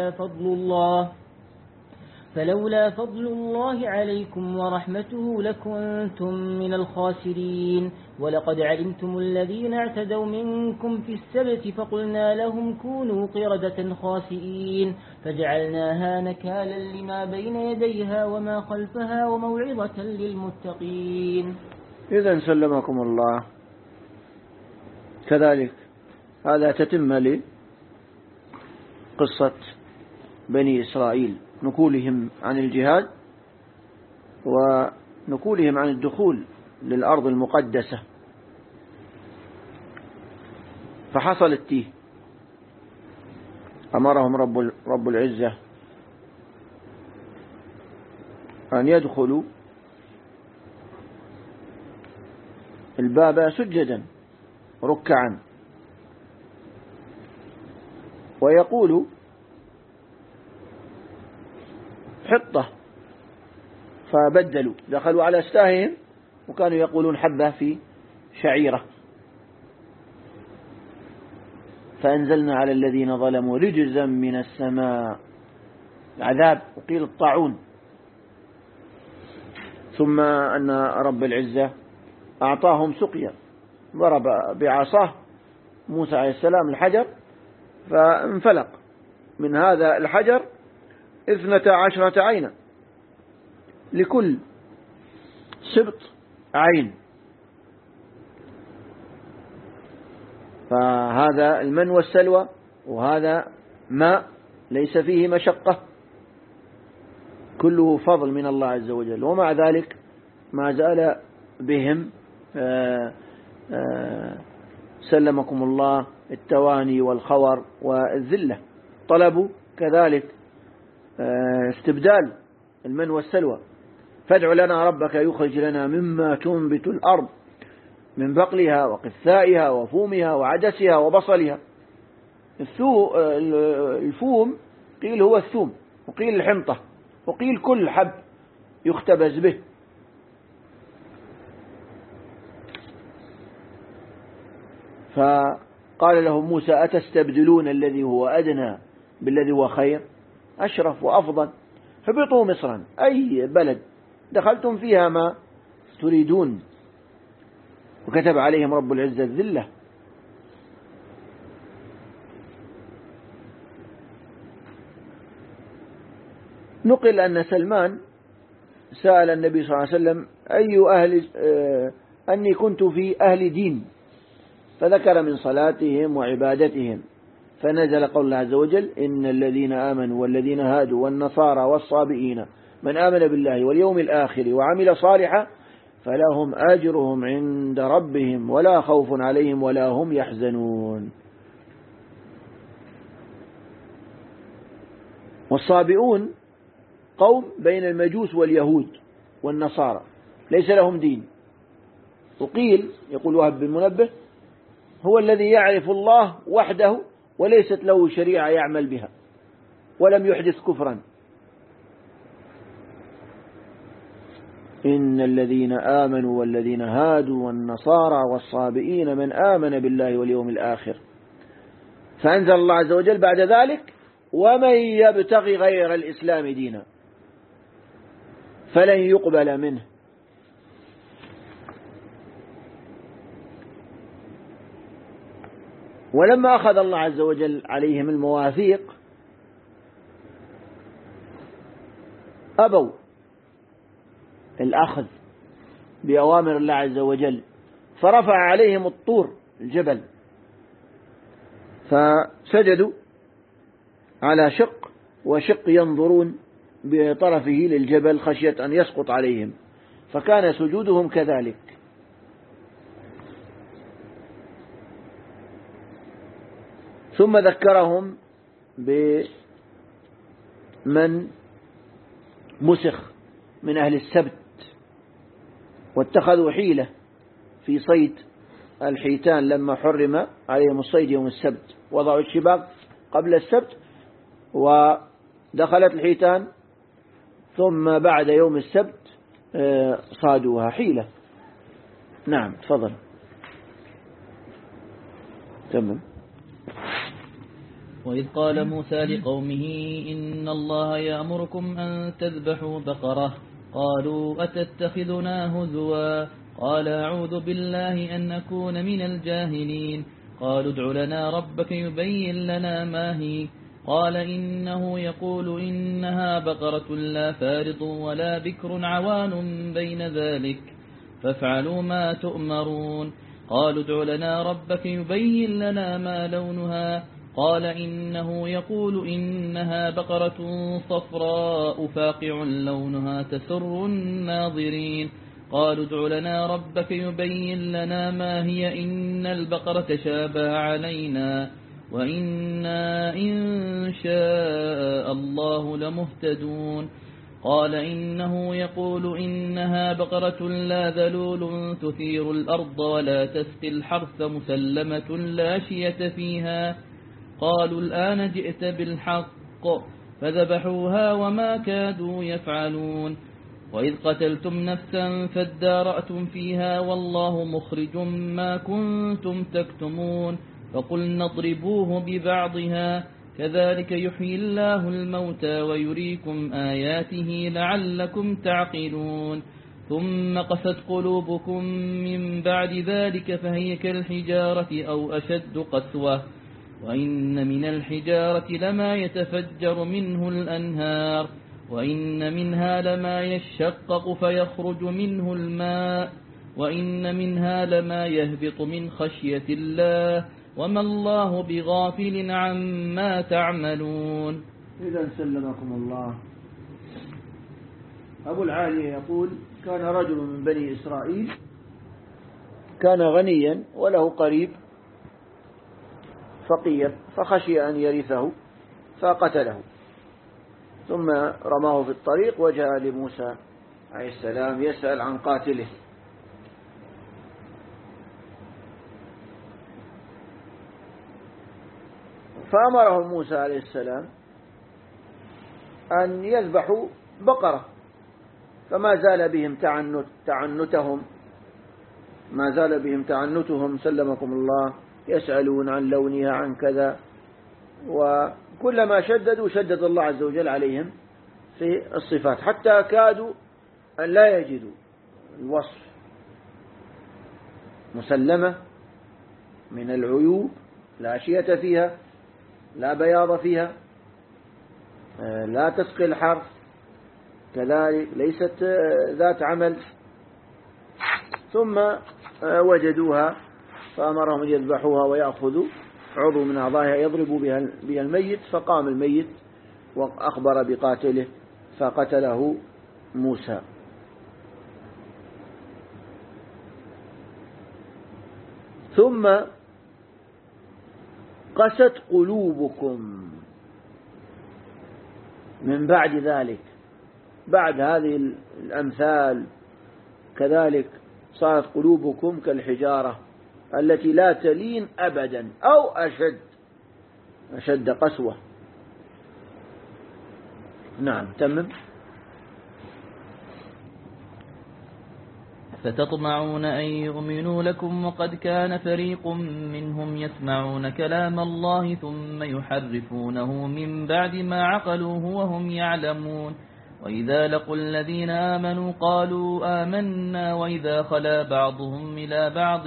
فلولا فضل الله عليكم ورحمته لكنتم من الخاسرين. ولقد علمتم الذين اعتدوا منكم في السبت فقلنا لهم كونوا قردة خاسئين فجعلناها نكالا لما بين يديها وما خلفها وموعظة للمتقين. إذن سلمكم الله. كذلك هذا تتم لقصة بني إسرائيل، نقولهم عن الجهاد ونقولهم عن الدخول للأرض المقدسة. فحصل التيه، أمرهم رب العزة أن يدخلوا الباب سجدا ركعا ويقول حطة، فبدلوا دخلوا على أستاههم وكانوا يقولون حبة في شعيرة. فأنزلنا على الذين ظلموا رجزا من السماء، العذاب وقيل الطاعون. ثم أن رب العزة أعطاهم سقيا، ضرب بعصاه موسى عليه السلام الحجر فانفلق من هذا الحجر 12 عينا، لكل سبط عين. فهذا المن والسلوى، وهذا ماء ليس فيه مشقة، كله فضل من الله عز وجل. ومع ذلك ما زال بهم سلمكم الله التواني والخور والذلة. طلبوا كذلك استبدال المن والسلوى. فادع لنا ربك يخرج لنا مما تنبت الأرض من بقلها وقثائها وفومها وعدسها وبصلها. الفوم قيل هو الثوم، وقيل الحنطة، وقيل كل حب يختبز به. فقال لهم موسى أتستبدلون الذي هو أدنى بالذي هو خير أشرف وأفضل، فبطوا مصرا، أي بلد دخلتم فيها ما تريدون، وكتب عليهم رب العزة الذلة. نقل أن سلمان سأل النبي صلى الله عليه وسلم أني كنت في أهل دين، فذكر من صلاتهم وعبادتهم، فنزل قول الله عز وجل إن الذين آمنوا والذين هادوا والنصارى والصابئين من آمن بالله واليوم الآخر وعمل صالحا فلهم أجرهم عند ربهم ولا خوف عليهم ولا هم يحزنون. والصابئون قوم بين المجوس واليهود والنصارى ليس لهم دين. وقيل يقول وهب بن منبه هو الذي يعرف الله وحده وليست له شريعة يعمل بها ولم يحدث كفرا. إن الذين آمنوا والذين هادوا والنصارى والصابئين من آمن بالله واليوم الآخر. فأنزل الله عز وجل بعد ذلك ومن يبتغي غير الإسلام دينا فلن يقبل منه. ولما أخذ الله عز وجل عليهم المواثيق أبوا الأخذ بأوامر الله عز وجل، فرفع عليهم الطور الجبل، فسجدوا على شق وشق ينظرون بطرفه للجبل خشية أن يسقط عليهم، فكان سجودهم كذلك. ثم ذكرهم بمن مسخ من أهل السبت واتخذوا حيلة في صيد الحيتان لما حرم عليهم الصيد يوم السبت، وضعوا الشباك قبل السبت ودخلت الحيتان، ثم بعد يوم السبت صادوها حيلة. نعم تفضل. تمام. وإذ قال موسى لقومه إن الله يأمركم أن تذبحوا بقرة قالوا أتتخذنا هزوا قال أعوذ بالله أن نكون من الجاهلين قالوا ادع لنا ربك يبين لنا ما هي قال إنه يقول إنها بقرة لا فارض ولا بكر عوان بين ذلك فافعلوا ما تؤمرون قالوا ادع لنا ربك يبين لنا ما لونها قال إنه يقول إنها بقرة صفراء فاقع لونها تسر الناظرين قالوا ادع لنا ربك يبين لنا ما هي إن البقرة شابه علينا وإنا إن شاء الله لمهتدون قال إنه يقول إنها بقرة لا ذلول تثير الأرض ولا تسقي الحرث مسلمة لا شية فيها قالوا الآن جئت بالحق فذبحوها وما كادوا يفعلون وإذ قتلتم نفسا فادارأتم فيها والله مخرج ما كنتم تكتمون فقلنا اضربوه ببعضها كذلك يحيي الله الموتى ويريكم آياته لعلكم تعقلون ثم قست قلوبكم من بعد ذلك فهي كالحجارة أو أشد قسوة وإن من الحجارة لما يتفجر منه الأنهار وإن منها لما يشقق فيخرج منه الماء وإن منها لما يهبط من خشية الله وما الله بغافل عما تعملون. إذا سلمكم الله. أبو العالية يقول: كان رجل من بني إسرائيل كان غنيا وله قريب فقير فخشي أن يرثه فقتله، ثم رماه في الطريق وجاء لموسى عليه السلام يسأل عن قاتله، فأمره موسى عليه السلام أن يذبحوا بقرة، فما زال بهم تعنتهم سلمكم الله، يسألون عن لونها عن كذا، وكلما شدد الله عز وجل عليهم في الصفات حتى كادوا أن لا يجدوا الوصف، مسلمة من العيوب، لا شية فيها، لا بياض فيها، لا تسقي الحرث، كذلك ليست ذات عمل، ثم وجدوها فأمرهم أن يذبحوها ويأخذوا عضو من أعضائها يضرب بها الميت، فقام الميت وأخبر بقاتله فقتله موسى. ثم قست قلوبكم من بعد ذلك، بعد هذه الأمثال كذلك صارت قلوبكم كالحجارة التي لا تلين أبدا أو أشد قسوة. نعم تمم. فتطمعون أن يؤمنوا لكم وقد كان فريق منهم يسمعون كلام الله ثم يحرفونه من بعد ما عقلوه وهم يعلمون. وإذا لقوا الذين آمنوا قالوا آمنا وإذا خلا بعضهم إلى بعض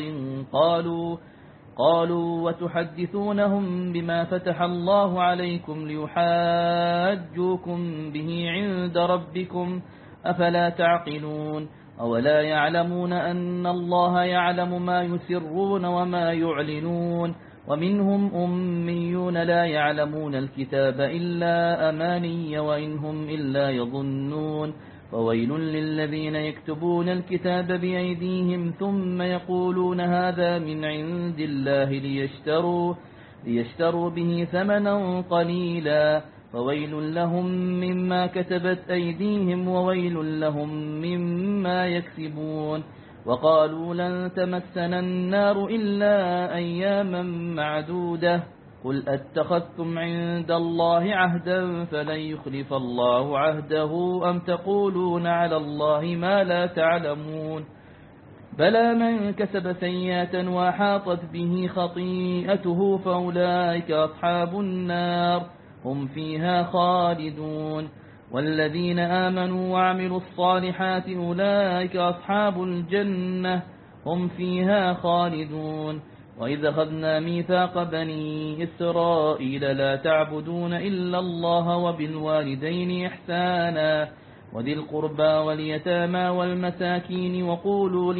قالوا وتحدثونهم بما فتح الله عليكم ليحاجوكم به عند ربكم أفلا تعقلون. أولا يعلمون أن الله يعلم ما يسرون وما يعلنون. ومنهم أميون لا يعلمون الكتاب إلا أماني وإن هم إلا يظنون. وويل للذين يكتبون الكتاب بأيديهم ثم يقولون هذا من عند الله ليشتروا به ثمنا قليلا فويل لهم مما كتبت أيديهم وويل لهم مما يكسبون. وقالوا لن تمسنا النار إلا أياما معدودة قل أتخذتم عند الله عهدا فلن يخلف الله عهده أم تقولون على الله ما لا تعلمون. بلى من كسب سيئة وحاطت به خطيئته فأولئك أصحاب النار هم فيها خالدون. والذين آمنوا وعملوا الصالحات أولئك أصحاب الجنة هم فيها خالدون. وإذا أخذنا ميثاق بني إسرائيل لا تعبدون إلا الله وبالوالدين إحسانا وذي القربى واليتامى والمساكين وقولوا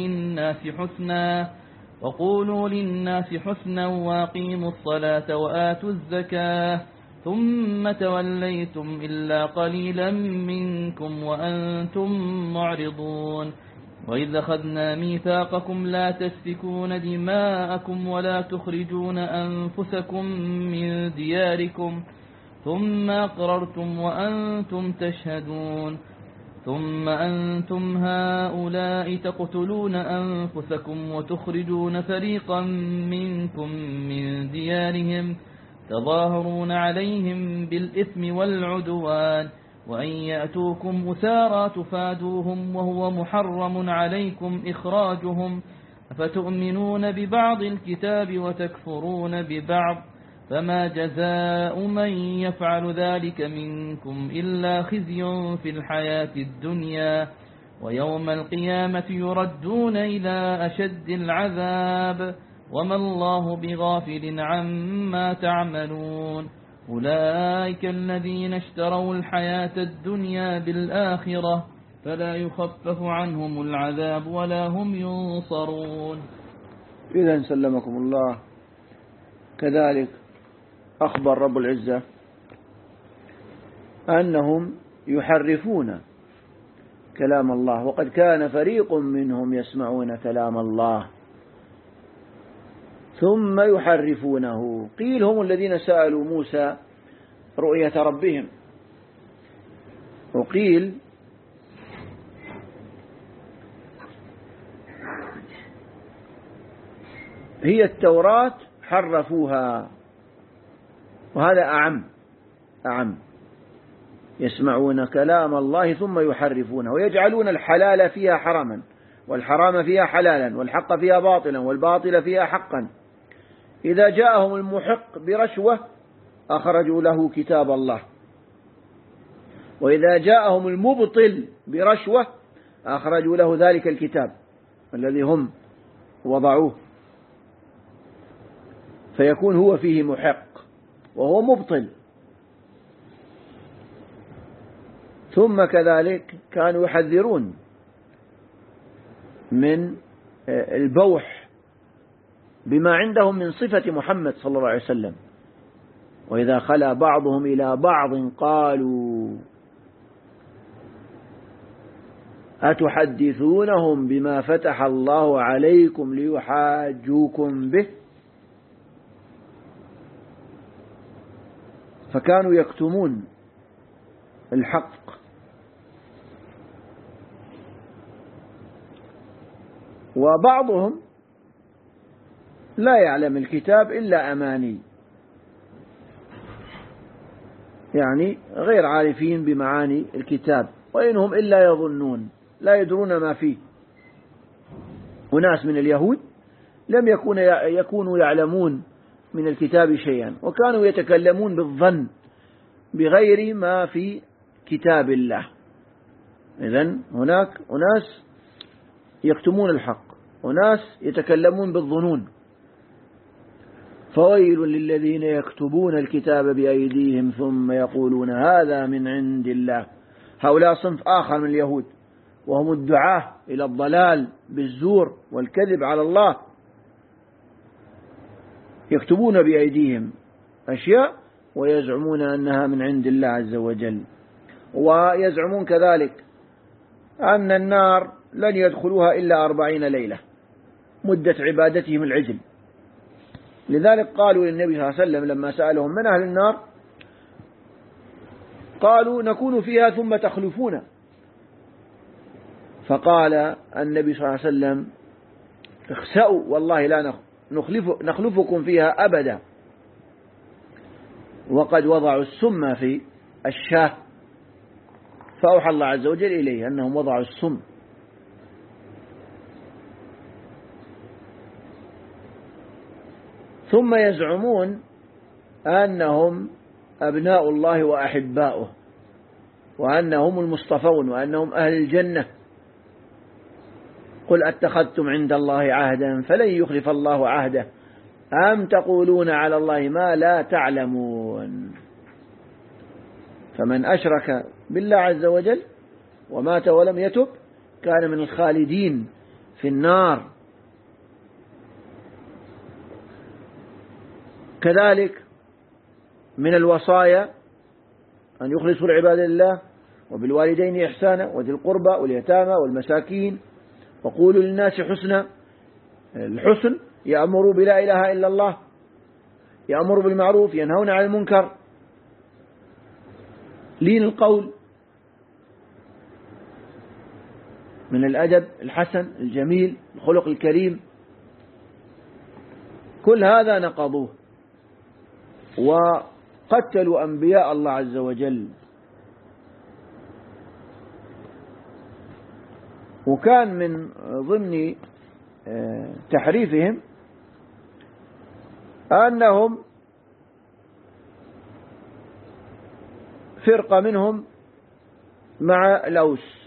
للناس حسنا وأقيموا الصلاة وآتوا الزكاة ثم توليتم إلا قليلا منكم وأنتم معرضون. وإذا أخذنا ميثاقكم لا تسفكون دماءكم ولا تخرجون أنفسكم من دياركم ثم أقررتم وأنتم تشهدون. ثم أنتم هؤلاء تقتلون أنفسكم وتخرجون فريقا منكم من ديارهم تظاهرون عليهم بالإثم والعدوان وأن يأتوكم أسارى تفادوهم وهو محرم عليكم إخراجهم فتؤمنون ببعض الكتاب وتكفرون ببعض فما جزاء من يفعل ذلك منكم إلا خزي في الحياة الدنيا ويوم القيامة يردون إلى أشد العذاب وما الله بغافل عما تعملون أولئك الذين اشتروا الحياة الدنيا بالآخرة فلا يخفف عنهم العذاب ولا هم ينصرون. إذا سلمكم الله، كذلك أخبر رب العزة أنهم يحرفون كلام الله، وقد كان فريق منهم يسمعون كلام الله ثم يحرفونه. قيل هم الذين سألوا موسى رؤية ربهم، وقيل هي التوراة حرفوها، وهذا أعم. يسمعون كلام الله ثم يحرفونه ويجعلون الحلال فيها حراما والحرام فيها حلالا والحق فيها باطلا والباطل فيها حقا. إذا جاءهم المحق برشوة أخرجوا له كتاب الله، وإذا جاءهم المبطل برشوة أخرجوا له ذلك الكتاب الذي هم وضعوه، فيكون هو فيه محق وهو مبطل. ثم كذلك كانوا يحذرون من البوح بما عندهم من صفة محمد صلى الله عليه وسلم. وإذا خلا بعضهم إلى بعض قالوا أتحدثونهم بما فتح الله عليكم ليحاجوكم به. فكانوا يكتمون الحق. وبعضهم لا يعلم الكتاب إلا أماني، يعني غير عارفين بمعاني الكتاب، وإنهم إلا يظنون لا يدرون ما فيه. وناس من اليهود لم يكونوا يعلمون من الكتاب شيئا، وكانوا يتكلمون بالظن بغير ما في كتاب الله. إذن هناك أناس يكتمون الحق، وناس يتكلمون بالظنون. فويل للذين يكتبون الكتاب بأيديهم ثم يقولون هذا من عند الله. هؤلاء صنف آخر من اليهود، وهم الدعاة إلى الضلال بالزور والكذب على الله. يكتبون بأيديهم أشياء ويزعمون أنها من عند الله عز وجل، ويزعمون كذلك أن النار لن يدخلوها إلا 40 ليلة مدة عبادتهم العجل. لذلك قالوا للنبي صلى الله عليه وسلم لما سألهم من أهل النار قالوا نكون فيها ثم تخلفون. فقال النبي صلى الله عليه وسلم اخسأوا والله لا نخلفكم فيها أبدا، وقد وضعوا السم في الشاه. فأوحى الله عز وجل إليه أنهم وضعوا السم. ثم يزعمون أنهم أبناء الله وأحباؤه، وأنهم المصطفون، وأنهم أهل الجنة. قل أتخذتم عند الله عهدا فلن يخلف الله عهده أم تقولون على الله ما لا تعلمون. فمن أشرك بالله عز وجل ومات ولم يتب كان من الخالدين في النار. كذلك من الوصايا أن يخلصوا العبادة لله وبالوالدين إحسانا وذي القربى واليتامى والمساكين وقولوا للناس حسنا. الحسن يأمر بلا إله إلا الله، يأمر بالمعروف، ينهون عن المنكر، لين القول، من الأدب الحسن الجميل، الخلق الكريم. كل هذا نقضوه وقتلوا أنبياء الله عز وجل. وكان من ضمن تحريفهم أنهم فرقة منهم مع الأوس،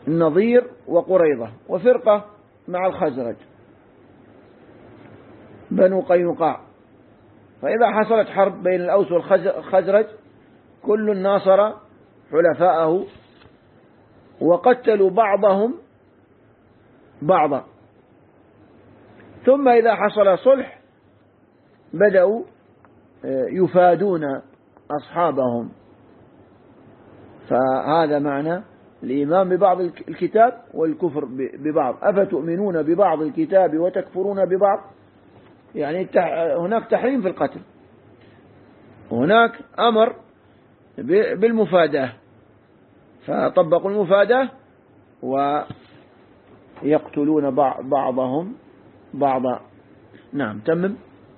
النضير وقريظة، وفرقة مع الخزرج بنو قينقاع. فإذا حصلت حرب بين الأوس والخزرج كل ناصر حلفاءه وقتلوا بعضهم بعضا. ثم إذا حصل صلح بدأوا يفادون أصحابهم. فهذا معنى الإيمان ببعض الكتاب والكفر ببعض. أفتؤمنون ببعض الكتاب وتكفرون ببعض، يعني هناك تحريم في القتل، هناك أمر بالمفاداة، فطبقوا المفاداة ويقتلون بعضهم بعضا. نعم تمم.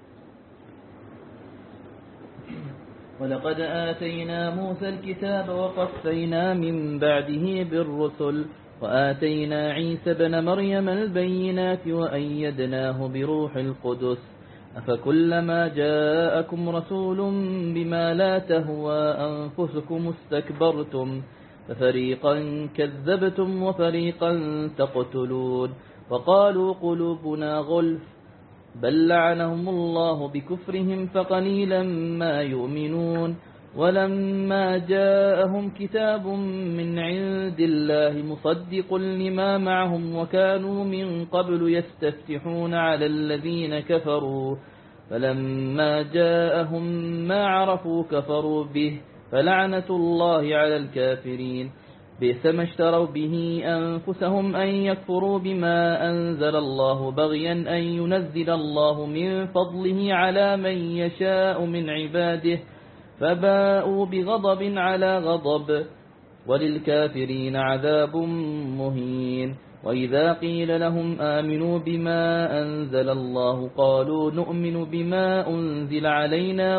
ولقد آتينا موسى الكتاب وقفينا من بعده بالرسل وآتينا عيسى بن مريم البينات وأيدناه بروح القدس أفكلما جاءكم رسول بما لا تهوى أنفسكم استكبرتم ففريقا كذبتم وفريقا تقتلون وقالوا قلوبنا غلف بل لعنهم الله بكفرهم فقليلا ما يؤمنون ولما جاءهم كتاب من عند الله مصدق لما معهم وكانوا من قبل يستفتحون على الذين كفروا فلما جاءهم ما عرفوا كفروا به فلعنة الله على الكافرين بئس ما اشتروا به أنفسهم أن يكفروا بما أنزل الله بغيا أن ينزل الله من فضله على من يشاء من عباده فباءوا بغضب على غضب وللكافرين عذاب مهين وإذا قيل لهم آمنوا بما أنزل الله قالوا نؤمن بما أنزل علينا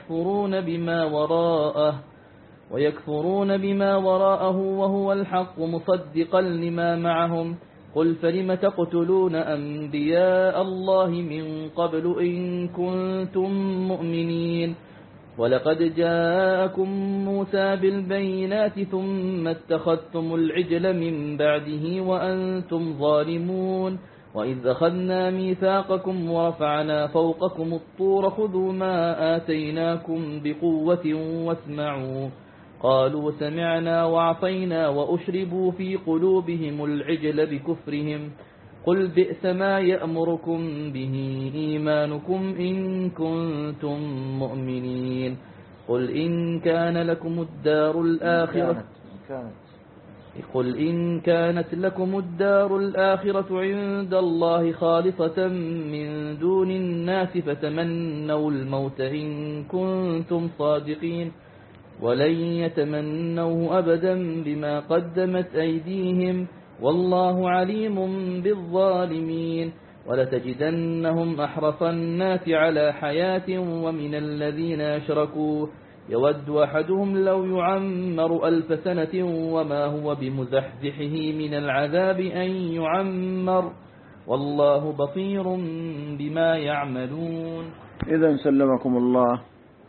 ويكفرون بما وراءه وهو الحق مصدقا لما معهم قل فلم تقتلون أنبياء الله من قبل إن كنتم مؤمنين ولقد جاءكم موسى بالبينات ثم اتخذتم العجل من بعده وأنتم ظالمون وإذ أخذنا ميثاقكم ورفعنا فوقكم الطور خذوا ما آتيناكم بقوة واسمعوا قالوا سمعنا وعصينا وأشربوا في قلوبهم العجل بكفرهم قل بئس ما يأمركم به إيمانكم إن كنتم مؤمنين قل إن كانت لكم الدار الآخرة عند الله خالصة من دون الناس فتمنوا الموت إن كنتم صادقين ولن يتمنوه أبدا بما قدمت أيديهم والله عليم بالظالمين ولتجدنهم أحرص الناس على حياة ومن الذين أشركوا يود أحدهم لو يعمر 1000 سنة وما هو بمزحزحه من العذاب أن يعمر والله بصير بما يعملون. إذن سلمكم الله.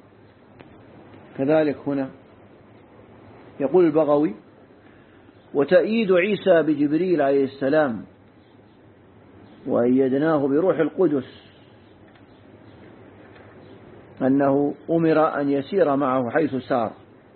كذلك هنا يقول البغوي وتأييد عيسى بجبريل عليه السلام وأيدناه بروح القدس أنه أمر أن يسير معه حيث سار.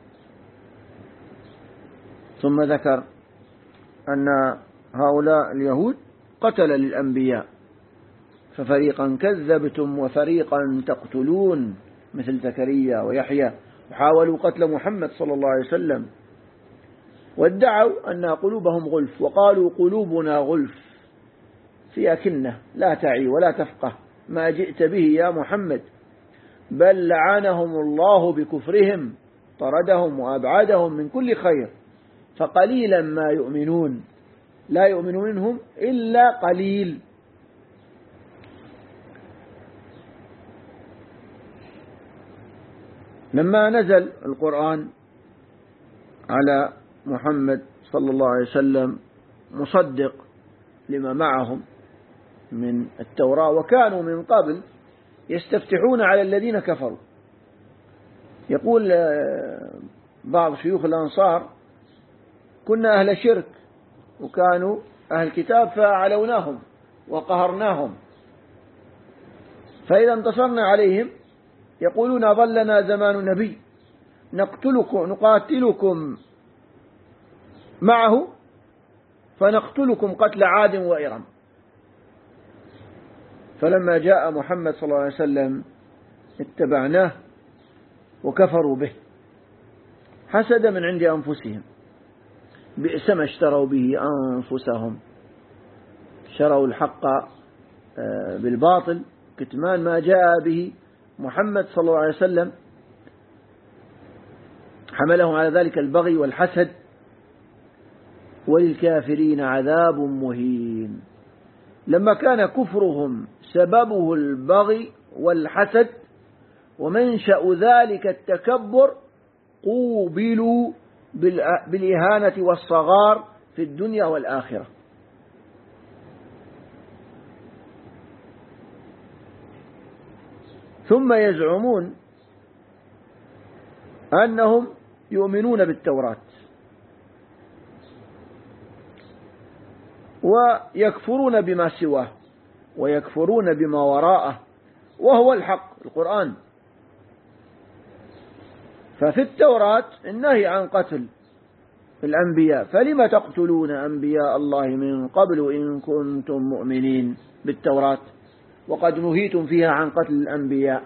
ثم ذكر أن هؤلاء اليهود قتل للأنبياء ففريقا كذبتم وفريقا تقتلون مثل زكريا ويحيى وحاولوا قتل محمد صلى الله عليه وسلم وادعوا أن قلوبهم غلف وقالوا قلوبنا غلف في أكنة لا تعي ولا تفقه ما جئت به يا محمد بل لعنهم الله بكفرهم طردهم وأبعدهم من كل خير فقليلا ما يؤمنون لا يؤمن منهم إلا قليل. لما نزل القرآن على محمد صلى الله عليه وسلم مصدق لما معهم من التوراة وكانوا من قبل يستفتحون على الذين كفروا. يقول بعض شيوخ الأنصار كنا أهل شرك وكانوا أهل الكتاب فعلوناهم وقهرناهم، فإذا انتصرنا عليهم يقولون ظلنا زمان نبي نقاتلكم معه فنقتلكم قتل عاد وإرم. فلما جاء محمد صلى الله عليه وسلم اتبعناه وكفروا به حسد من عند أنفسهم، بئس ما اشتروا به أنفسهم، شروا الحق بالباطل كتمان ما جاء به محمد صلى الله عليه وسلم، حملهم على ذلك البغي والحسد. وللكافرين عذاب مهين. لما كان كفرهم سببه البغي والحسد ومنشأ ذلك التكبر قوبلوا بالإهانة والصغار في الدنيا والآخرة. ثم يزعمون أنهم يؤمنون بالتوراة ويكفرون بما سواه ويكفرون بما وراءه وهو الحق القرآن. ففي التوراة النهي عن قتل الأنبياء، فلما تقتلون أنبياء الله من قبل إن كنتم مؤمنين بالتوراة وقد نهيتم فيها عن قتل الأنبياء.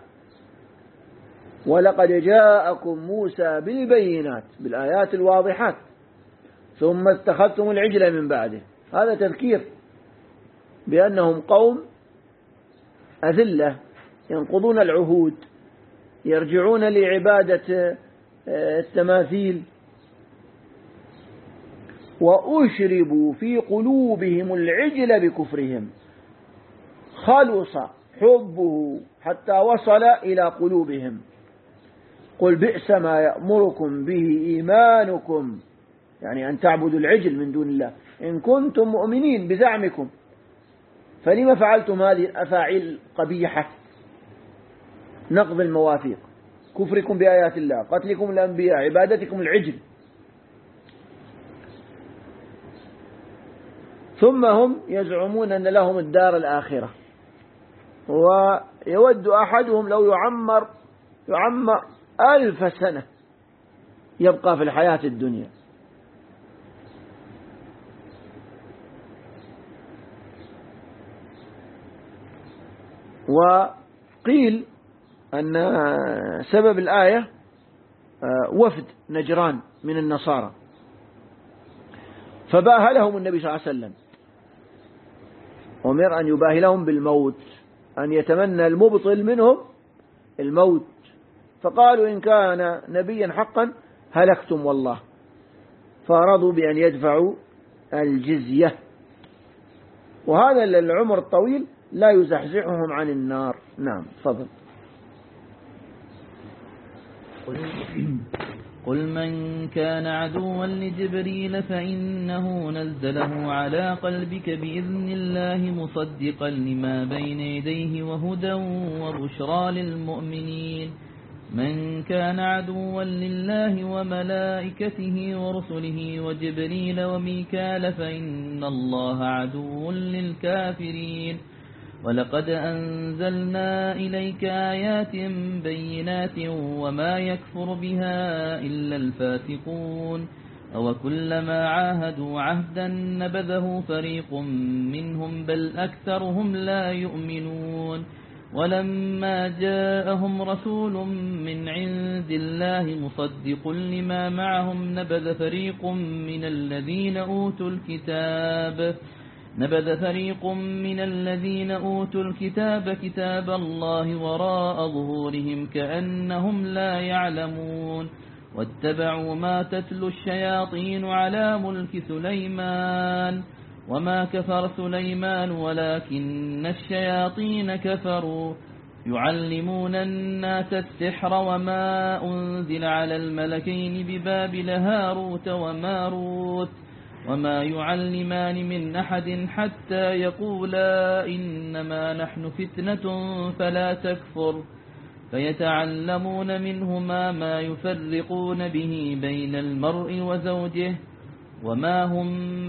ولقد جاءكم موسى بالبينات بالآيات الواضحات ثم اتخذتم العجل من بعده. هذا تذكير بأنهم قوم أذلة ينقضون العهود، يرجعون لعبادة التماثيل، وأشربوا في قلوبهم العجل بكفرهم، خلص حبه حتى وصل إلى قلوبهم. قل بئس ما يأمركم به إيمانكم، يعني أن تعبدوا العجل من دون الله إن كنتم مؤمنين بزعمكم، فلما فعلتم هذه الأفاعيل قبيحة؟ نقض المواثيق، كفركم بآيات الله، قتلكم الأنبياء، عبادتكم العجل. ثم هم يزعمون أن لهم الدار الآخرة، ويود أحدهم لو يعمر 1000 سنة يبقى في الحياة الدنيا. وقيل أن سبب الآية وفد نجران من النصارى، فباهلهم النبي صلى الله عليه وسلم، أمر أن يباهلهم بالموت، أن يتمنى المبطل منهم الموت، فقالوا إن كان نبيا حقا هلكتم والله، فرضوا بأن يدفعوا الجزية. وهذا العمر الطويل لا يزحزحهم عن النار. نعم تفضل. قل من كان عدوا لجبريل فإنه نزله على قلبك بإذن الله مصدقا لما بين يديه وهدى وبشرى للمؤمنين. من كان عدوا لله وملائكته ورسله وجبريل وميكال فإن الله عدو للكافرين. ولقد أنزلنا إليك آيات بينات وما يكفر بها إلا الفاسقون. أوكلما عاهدوا عهدا نبذه فريق منهم بل أكثرهم لا يؤمنون. ولما جاءهم رسول من عند الله مصدق لما معهم نبذ فريق من الذين أوتوا الكتاب كتاب الله وراء ظهورهم كأنهم لا يعلمون. واتبعوا ما تتلو الشياطين على ملك سليمان وما كفر سليمان ولكن الشياطين كفروا يعلمون الناس السحر وما أنزل على الملكين ببابل هاروت وماروت وما يعلمان من أحد حتى يقولا إنما نحن فتنة فلا تكفر فيتعلمون منهما ما يفرقون به بين المرء وزوجه وما هم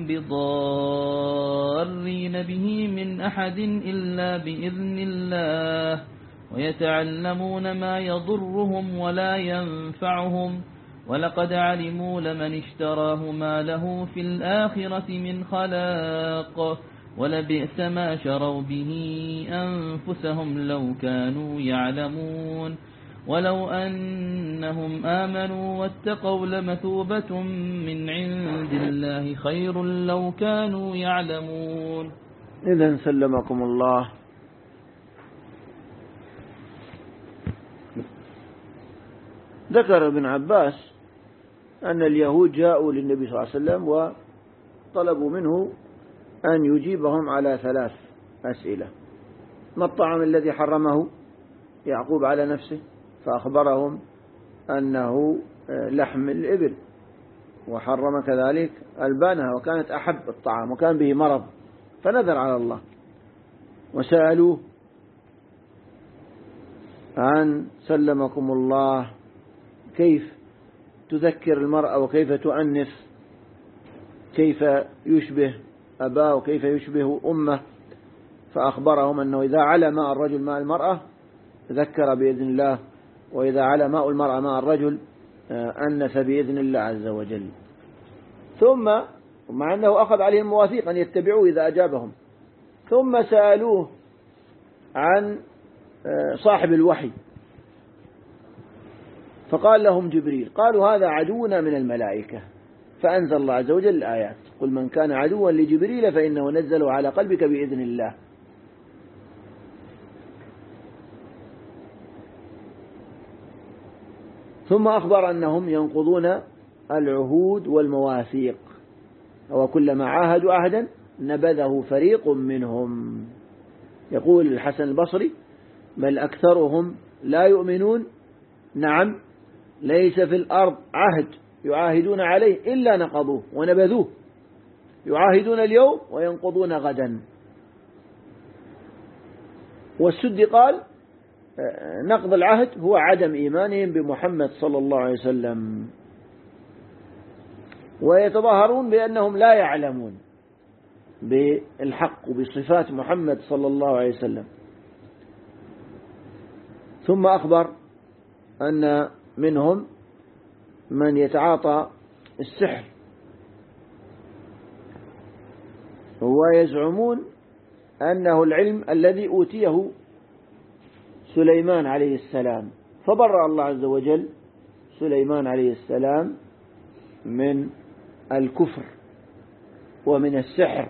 بضارين به من أحد إلا بإذن الله ويتعلمون ما يضرهم ولا ينفعهم ولقد علموا لمن اشتراه ما له في الآخرة من خلاق ولبئس ما شروا به أنفسهم لو كانوا يعلمون ولو أنهم آمنوا واتقوا لمثوبة من عند الله خير لو كانوا يعلمون. إذن سلمكم الله ذكر ابن عباس أن اليهود جاءوا للنبي صلى الله عليه وسلم وطلبوا منه أن يجيبهم على 3 أسئلة. ما الطعام الذي حرمه يعقوب على نفسه؟ فأخبرهم أنه لحم الإبل، وحرم كذلك ألبانها وكانت أحب الطعام وكان به مرض فنذر على الله. وسألوه عن سلمكم الله كيف تذكر المرأة وكيف تؤنث، كيف يشبه أباه وكيف يشبه أمه، فأخبرهم أنه إذا على ماء الرجل ماء المرأة ذكر بإذن الله، وإذا على ماء المرأة ماء الرجل أنث بإذن الله عز وجل. ثم مع أنه أخذ عليهم مواثيق أن يتبعوه إذا أجابهم، ثم سألوه عن صاحب الوحي فقال لهم جبريل. قالوا هذا عدونا من الملائكة، فأنزل الله عز وجل الآيات: قل من كان عدوا لجبريل فإنه نزله على قلبك بإذن الله. ثم أخبر أنهم ينقضون العهود والمواثيق، وكلما عاهدوا عهدا نبذه فريق منهم. يقول الحسن البصري: بل أكثرهم لا يؤمنون، نعم ليس في الأرض عهد يعاهدون عليه إلا نقضوه ونبذوه، يعاهدون اليوم وينقضون غدا. والسدي قال: نقض العهد هو عدم إيمانهم بمحمد صلى الله عليه وسلم، ويتظاهرون بأنهم لا يعلمون بالحق وبصفات محمد صلى الله عليه وسلم. ثم أخبر أن منهم من يتعاطى السحر، ويزعمون أنه العلم الذي أوتيه سليمان عليه السلام، فبرأ الله عز وجل سليمان عليه السلام من الكفر ومن السحر.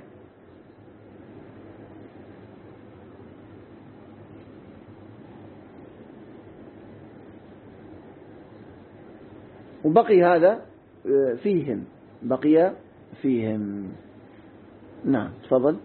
وبقي هذا فيهم، بقي فيهم. نعم تفضل.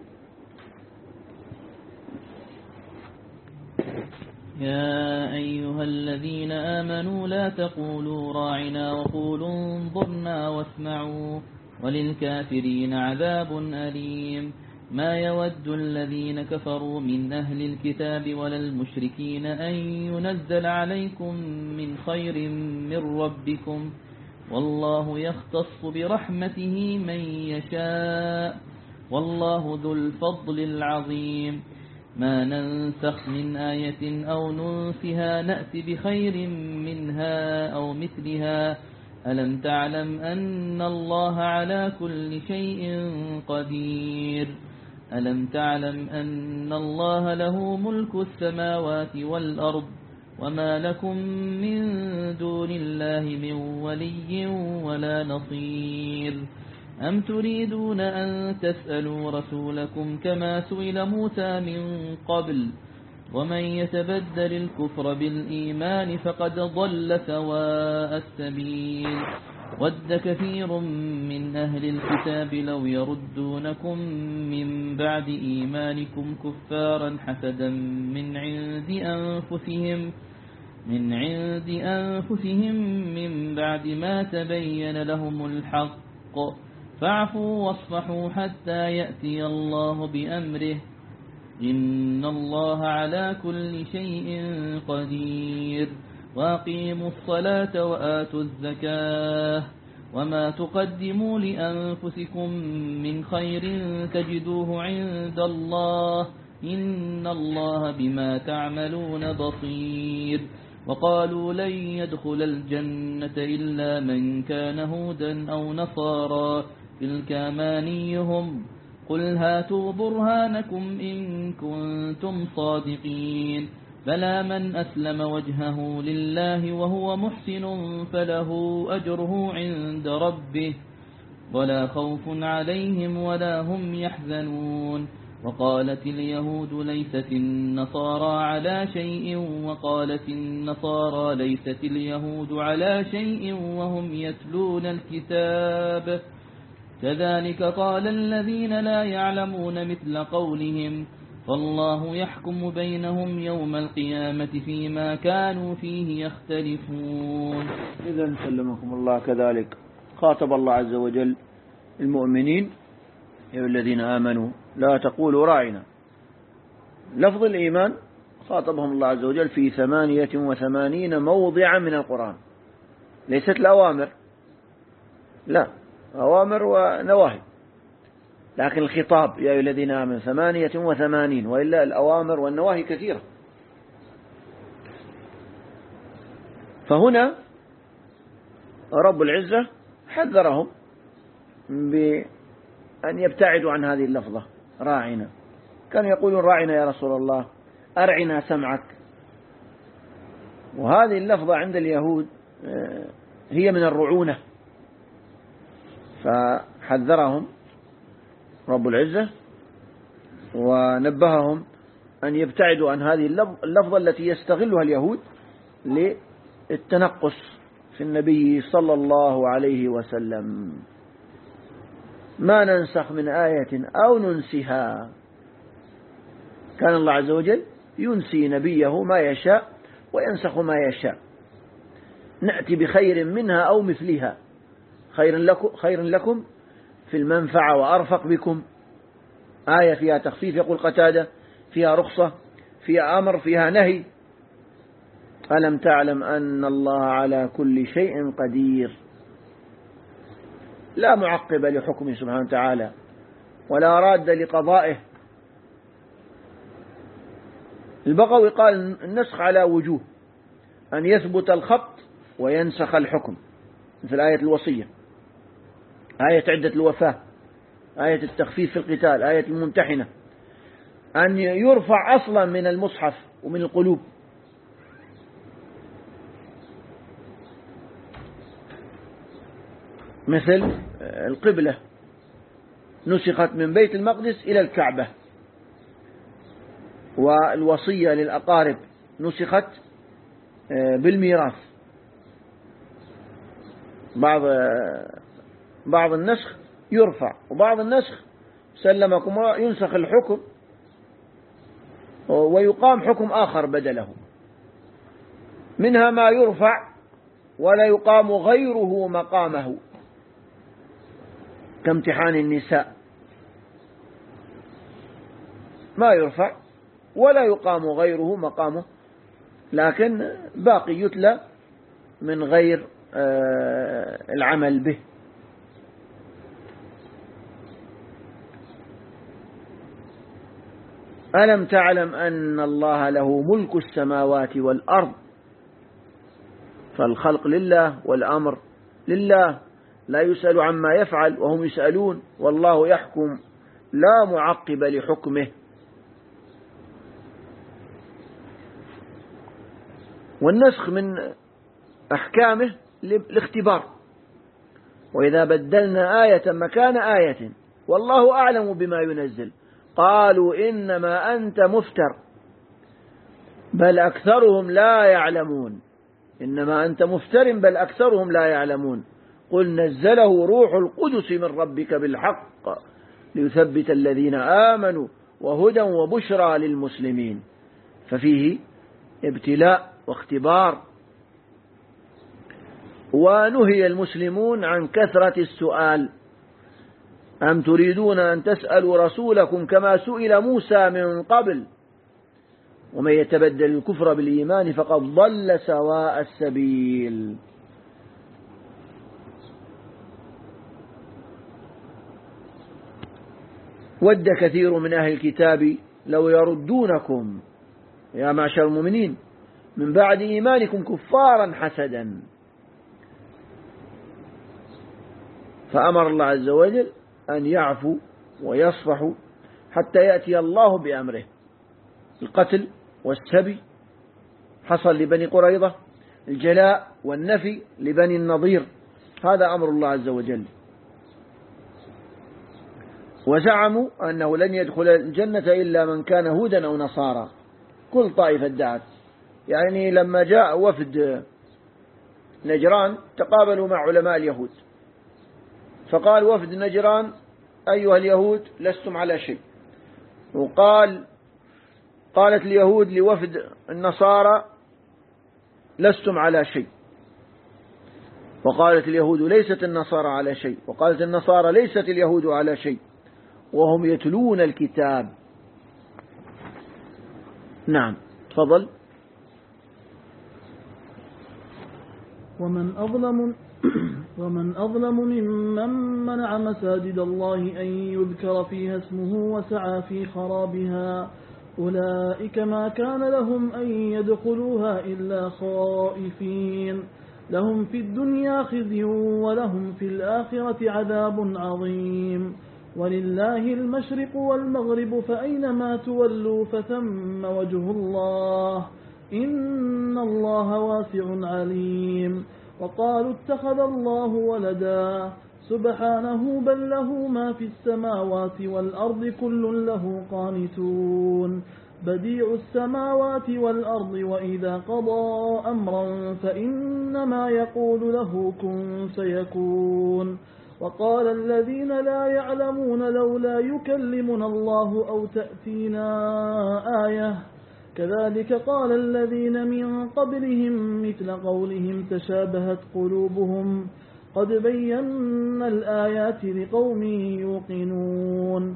يا أيها الذين آمنوا لا تقولوا راعنا وقولوا انظرنا واسمعوا وللكافرين عذاب أليم. ما يود الذين كفروا من أهل الكتاب ولا المشركين أن ينزل عليكم من خير من ربكم، والله يختص برحمته من يشاء، والله ذو الفضل العظيم. ما ننسخ من آية أو ننسها نأتي بخير منها أو مثلها، ألم تعلم أن الله على كل شيء قدير. ألم تعلم أن الله له ملك السماوات والأرض، وما لكم من دون الله من ولي ولا نصير. أم تريدون أن تسألوا رسولكم كما سئل موسى من قبل، ومن يتبدل الكفر بالإيمان فقد ضل سواء السبيل. ود كثير من أهل الكتاب لو يردونكم من بعد إيمانكم كفارا حسدا من عند أنفسهم من بعد ما تبين لهم الحق، فاعفوا واصفحوا حتى يأتي الله بأمره، إن الله على كل شيء قدير. وأقيموا الصلاة وآتوا الزكاة وما تقدموا لأنفسكم من خير تجدوه عند الله إن الله بما تعملون بصير وقالوا لن يدخل الجنة إلا من كان هودا أو نصارى تلك أمانيهم قل هاتوا برهانكم إن كنتم صادقين بلى من أسلم وجهه لله وهو محسن فله أجره عند ربه ولا خوف عليهم ولا هم يحزنون وقالت اليهود ليست النصارى على شيء وقالت النصارى ليست اليهود على شيء وهم يتلون الكتاب كذلك قال الذين لا يعلمون مثل قولهم فالله يحكم بينهم يوم القيامة فيما كانوا فيه يختلفون. إذن سلمكم الله كذلك خاطب الله عز وجل المؤمنين يا الذين آمنوا لا تقولوا راعنا. لفظ الإيمان خاطبهم الله عز وجل في 88 موضعا من القرآن، ليست الأوامر، لا، أوامر ونواهي، لكن الخطاب يا الذين آمنوا 88، وإلا الأوامر والنواهي كثيرة. فهنا رب العزة حذرهم بأن يبتعدوا عن هذه اللفظة راعنا. كانوا يقولون راعنا يا رسول الله، أرعنا سمعك. وهذه اللفظة عند اليهود هي من الرعونة، فحذرهم رب العزة ونبههم أن يبتعدوا عن هذه اللفظة التي يستغلها اليهود للتنقص في النبي صلى الله عليه وسلم. ما ننسخ من آية أو ننسها. كان الله عز وجل ينسي نبيه ما يشاء وينسخ ما يشاء. نأتي بخير منها أو مثلها، خير لكم في المنفعة وأرفق بكم. آية فيها تخفيف يقول قتادة، فيها رخصة، فيها أمر، فيها نهي. ألم تعلم أن الله على كل شيء قدير. لا معقب لحكمه سبحانه وتعالى ولا راد لقضائه. البغوي قال النسخ على وجوه: أن يثبت الخط وينسخ الحكم، مثل آية الوصية، آية عدة الوفاة، آية التخفيف في القتال، آية الممتحنة. أن يرفع أصلا من المصحف ومن القلوب، مثل القبلة نسخت من بيت المقدس إلى الكعبة، والوصية للأقارب نسخت بالميراث. بعض النسخ يرفع، وبعض النسخ سلمكم ينسخ الحكم ويقام حكم آخر بدله. منها ما يرفع ولا يقام غيره مقامه، كامتحان النساء، ما يرفع ولا يقام غيره مقامه، لكن باقي يتلى من غير العمل به. ألم تعلم أن الله له ملك السماوات والأرض. فالخلق لله والأمر لله، لا يسأل عما يفعل وهم يسألون، والله يحكم لا معقب لحكمه. والنسخ من أحكامه الاختبار، وإذا بدلنا آية مكان آية والله أعلم بما ينزل قالوا إنما أنت مفتر بل أكثرهم لا يعلمون. إنما أنت مفتر بل أكثرهم لا يعلمون. قل نزله روح القدس من ربك بالحق ليثبت الذين آمنوا وهدى وبشرى للمسلمين. ففيه ابتلاء واختبار. ونهي المسلمون عن كثرة السؤال. أم تريدون أن تسألوا رسولكم كما سئل موسى من قبل ومن يتبدل الكفر بالإيمان فقد ضل سواء السبيل. ود كثير من أهل الكتاب لو يردونكم يا معشر المؤمنين من بعد إيمانكم كفارا حسدا. فأمر الله عز وجل أن يعفوا ويصفحوا حتى يأتي الله بأمره. القتل والسبي حصل لبني قريظة، الجلاء والنفي لبني النضير، هذا أمر الله عز وجل. وزعموا أنه لن يدخل الجنة إلا من كان هودا أو نصارى، كل طائفة ادعت. يعني لما جاء وفد نجران تقابلوا مع علماء اليهود، فقال وفد نجران أيها اليهود لستم على شيء، قالت اليهود لوفد النصارى لستم على شيء، وقالت اليهود ليست النصارى على شيء، وقالت النصارى ليست اليهود على شيء وهم يتلون الكتاب. نعم تفضل. ومن أظلم ممن منع مساجد الله أن يذكر فيها اسمه وسعى في خرابها، أولئك ما كان لهم أن يدخلوها إلا خائفين، لهم في الدنيا خزي ولهم في الآخرة عذاب عظيم. ولله المشرق والمغرب فأينما تولوا فثم وجه الله، إن الله واسع عليم. وقالوا اتخذ الله ولدا، سبحانه بل له ما في السماوات والأرض كل له قانتون، بديع السماوات والأرض وإذا قضى أمرا فإنما يقول له كن فيكون. وقال الذين لا يعلمون لولا يكلمنا الله أو تأتينا آية، كذلك قال الذين من قبلهم مثل قولهم تشابهت قلوبهم، قد بينا الآيات لقوم يوقنون.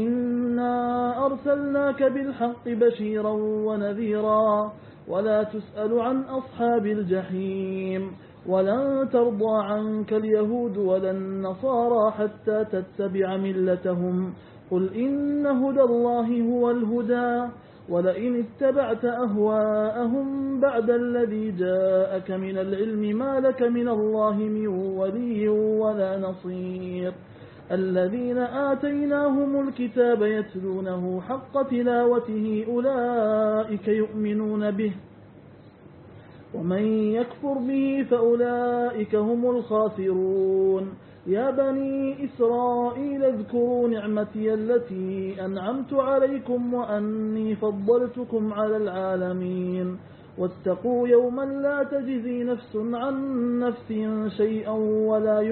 إنا أرسلناك بالحق بشيرا ونذيرا ولا تسأل عن أصحاب الجحيم. ولن ترضى عنك اليهود ولا النصارى حتى تتبع ملتهم، قل إن هدى الله هو الهدى، ولئن اتبعت أهواءهم بعد الذي جاءك من العلم ما لك من الله من ولي ولا نصير. الذين آتيناهم الكتاب يتلونه حق تلاوته أولئك يؤمنون به، ومن يكفر به فأولئك هم الخاسرون. يا بني إسرائيل اذكروا نعمتي التي أنعمت عليكم وأني فضلتكم على العالمين، واتقوا يوما لا تجزي نفس عن نفس شيئا ولا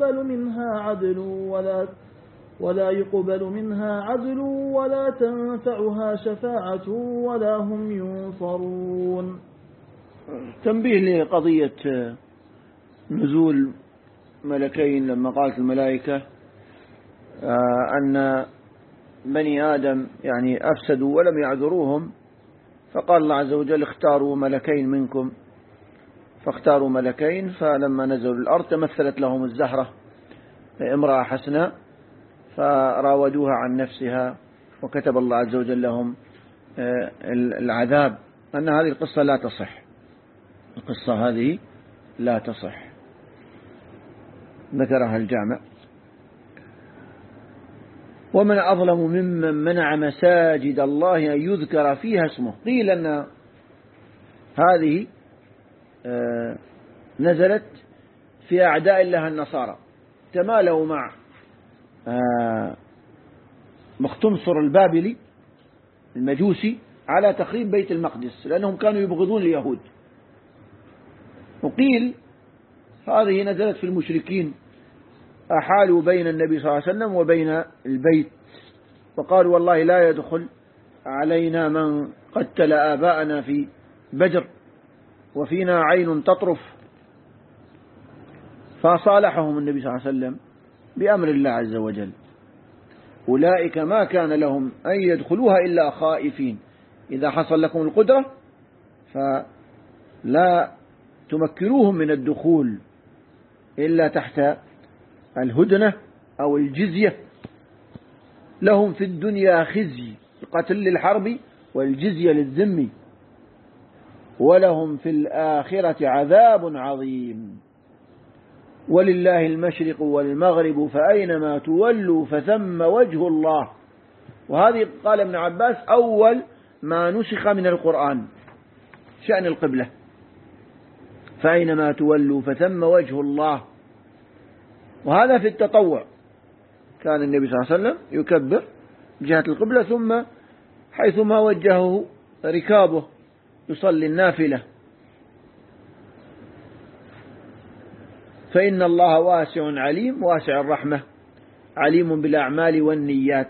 يقبل منها عدل ولا تنفعها شفاعة ولا هم ينصرون. تنبيه لقضية نزول ملكين لما قالت الملائكة أن بني آدم يعني أفسدوا ولم يعذروهم، فقال الله عز وجل اختاروا ملكين منكم، فاختاروا ملكين، فلما نزلوا الأرض تمثلت لهم الزهرة امرأة حسناء فراودوها عن نفسها، وكتب الله عز وجل لهم العذاب. أن هذه القصة لا تصح، القصة هذه لا تصح، ذكرها الجامع. ومن أظلم ممن منع مساجد الله أن يذكر فيها اسمه. قيل أن هذه نزلت في أعداء الله النصارى، تمالوا مع مختمصر البابلي المجوسي على تخريب بيت المقدس لأنهم كانوا يبغضون اليهود. وقيل هذه نزلت في المشركين، أحالوا بين النبي صلى الله عليه وسلم وبين البيت، وقالوا والله لا يدخل علينا من قتل آباءنا في بدر وفينا عين تطرف، فصالحهم النبي صلى الله عليه وسلم بأمر الله عز وجل. أولئك ما كان لهم أن يدخلوها إلا خائفين. إذا حصل لكم القدرة فلا تمكنوهم من الدخول إلا تحت الهدنة أو الجزية لهم في الدنيا خزي، القتل للحرب والجزية للذم، ولهم في الآخرة عذاب عظيم. ولله المشرق والمغرب فأينما تولوا فثم وجه الله. وهذه قال ابن عباس أول ما نسخ من القرآن شأن القبلة، فأينما تولوا فثم وجه الله. وهذا في التطوع، كان النبي صلى الله عليه وسلم يكبر جهة القبلة ثم حيثما وجهه ركابه يصلي النافلة. فإن الله واسع عليم، واسع الرحمة، عليم بالأعمال والنيات.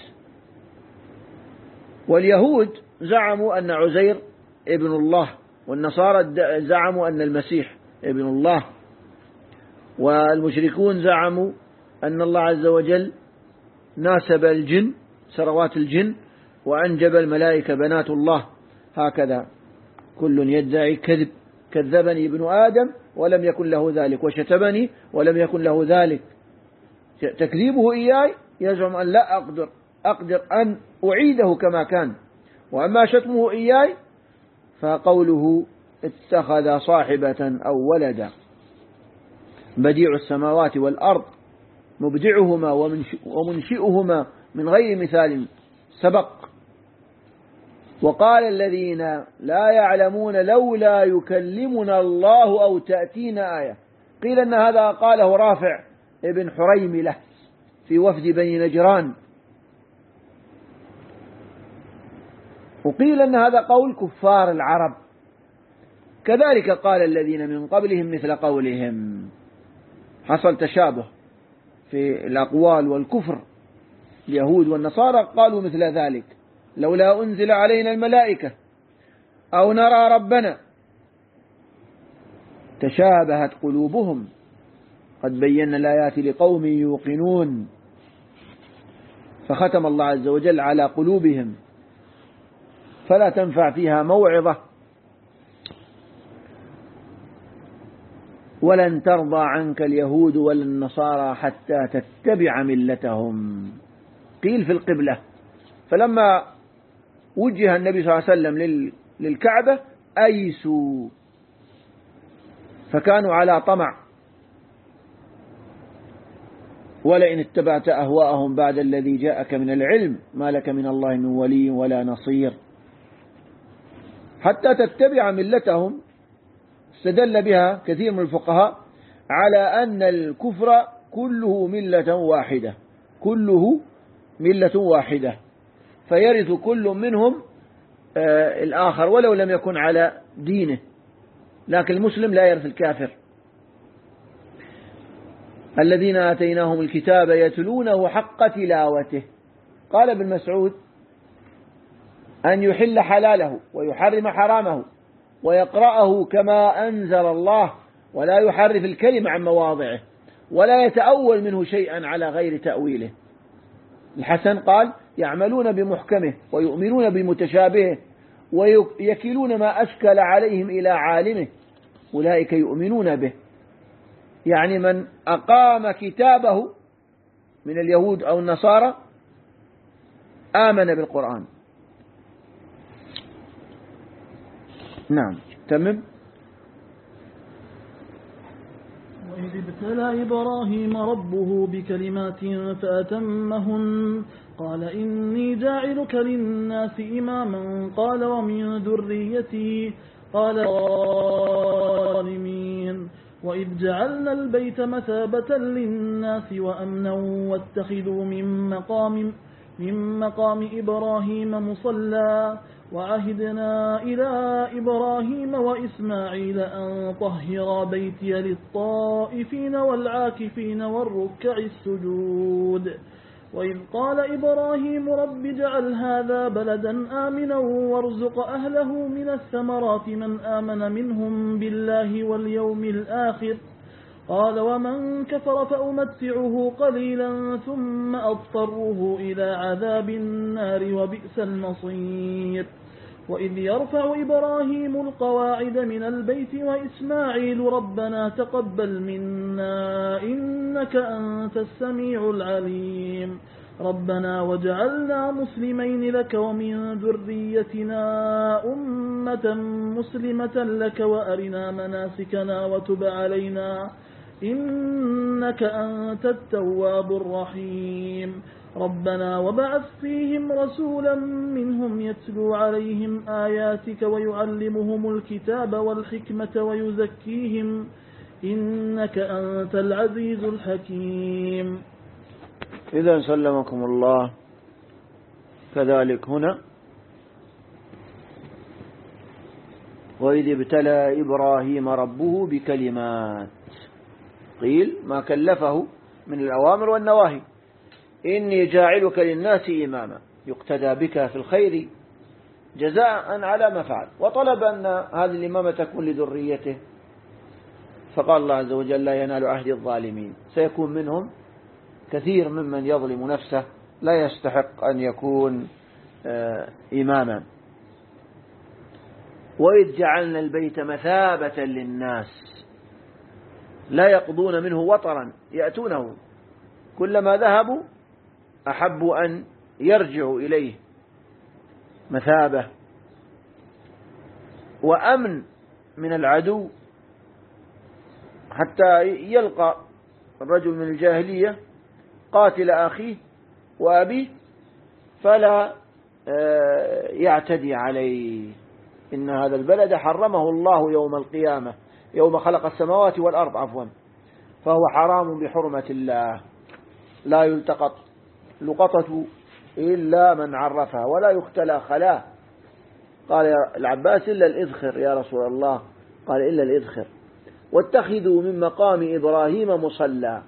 واليهود زعموا أن عزير ابن الله، والنصارى زعموا أن المسيح ابن الله، والمشركون زعموا أن الله عز وجل ناسب الجن سروات الجن وأنجب الملائكة بنات الله. هكذا كل يدعي كذب، كذبني ابن آدم ولم يكن له ذلك، وشتمني ولم يكن له ذلك. تكذيبه إياي يزعم أن لا أقدر أن أعيده كما كان، وأما شتمه إياي فقوله اتخذ صاحبة أو ولدا، بديع السماوات والأرض مبدعهما ومنشئهما من غير مثال سبق. وقال الذين لا يعلمون لولا يكلمنا الله أو تأتينا آية. قيل أن هذا قاله رافع ابن حريملة في وفد بني نجران، وقيل أن هذا قول كفار العرب. كذلك قال الذين من قبلهم مثل قولهم. حصل تشابه في الأقوال والكفر. اليهود والنصارى قالوا مثل ذلك، لولا أنزل علينا الملائكة أو نرى ربنا. تشابهت قلوبهم، قد بينا الآيات لقوم يوقنون. فختم الله عز وجل على قلوبهم فلا تنفع فيها موعظة. ولن ترضى عنك اليهود ولا النصارى حتى تتبع ملتهم. قيل في القبلة، فلما وجه النبي صلى الله عليه وسلم للكعبة أيسوا، فكانوا على طمع. ولئن اتبعت أهواءهم بعد الذي جاءك من العلم ما لك من الله من ولي ولا نصير. حتى تتبع ملتهم استدل بها كثير من الفقهاء على أن الكفر كله ملة واحدة، كله ملة واحدة، فيرث كل منهم الآخر ولو لم يكن على دينه، لكن المسلم لا يرث الكافر. الذين آتيناهم الكتاب يتلونه حق تلاوته. قال ابن مسعود أن يحل حلاله ويحرم حرامه ويقرأه كما أنزل الله، ولا يحرف الكلمة عن مواضعه ولا يتأول منه شيئا على غير تأويله. الحسن قال يعملون بمحكمه ويؤمنون بمتشابهه ويكلون ما أشكل عليهم إلى عالمه، أولئك يؤمنون به. يعني من أقام كتابه من اليهود أو النصارى آمن بالقرآن. نعم تمام. وإذ ابتلى إبراهيم ربه بكلمات فأتمهن قال إني جاعلك للناس إماما قال ومن ذريتي قال الظالمين. وإذ جعلنا البيت مثابة للناس وأمنا واتخذوا من مقام إبراهيم مصلى وعهدنا إلى إبراهيم وإسماعيل أن طهر بيتي للطائفين والعاكفين والركع السجود. وإذ قال إبراهيم رب اجعل هذا بلدا آمنا وارزق أهله من الثمرات من آمن منهم بالله واليوم الآخر قال ومن كفر فأمتعه قليلا ثم أضطره إلى عذاب النار وبئس المصير. وإذ يرفع إبراهيم القواعد من البيت وإسماعيل ربنا تقبل منا إنك أنت السميع العليم. ربنا وجعلنا مسلمين لك ومن ذريتنا أمة مسلمة لك وأرنا مناسكنا وتب علينا إنك أنت التواب الرحيم ربنا وبعث فيهم رسولا منهم يتلو عليهم آياتك ويعلمهم الكتاب والحكمة ويزكيهم إنك أنت العزيز الحكيم. إذا سلمكم الله كذلك هنا وإذ ابتلى إبراهيم ربه بكلمات قيل ما كلفه من الأوامر والنواهي إني جاعلك للناس إماما يقتدى بك في الخير جزاء على ما فعل وطلب أن هذه الإمامة تكون لذريته فقال الله عز وجل لا ينال عهد الظالمين سيكون منهم كثير ممن يظلم نفسه لا يستحق أن يكون إماما. وإذ جعلنا البيت مثابة للناس لا يقضون منه وطرا يأتونه كلما ذهبوا أحبوا أن يرجعوا إليه مثابة وأمن من العدو حتى يلقى الرجل من الجاهلية قاتل أخيه وأبيه فلا يعتدي عليه إن هذا البلد حرمه الله يوم القيامة يوم خلق السماوات والأرض عفوا فهو حرام بحرمة الله لا يلتقط لقطة إلا من عرفها ولا يختلى خلاه. قال يا العباس إلا الإذخر يا رسول الله قال إلا الإذخر. واتخذوا من مقام إبراهيم مصلى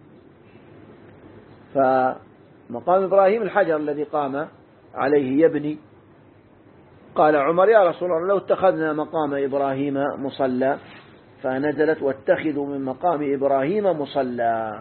فمقام إبراهيم الحجر الذي قام عليه يبني قال عمر يا رسول الله لو اتخذنا مقام إبراهيم مصلى فنزلت واتخذوا من مقام إبراهيم مصلى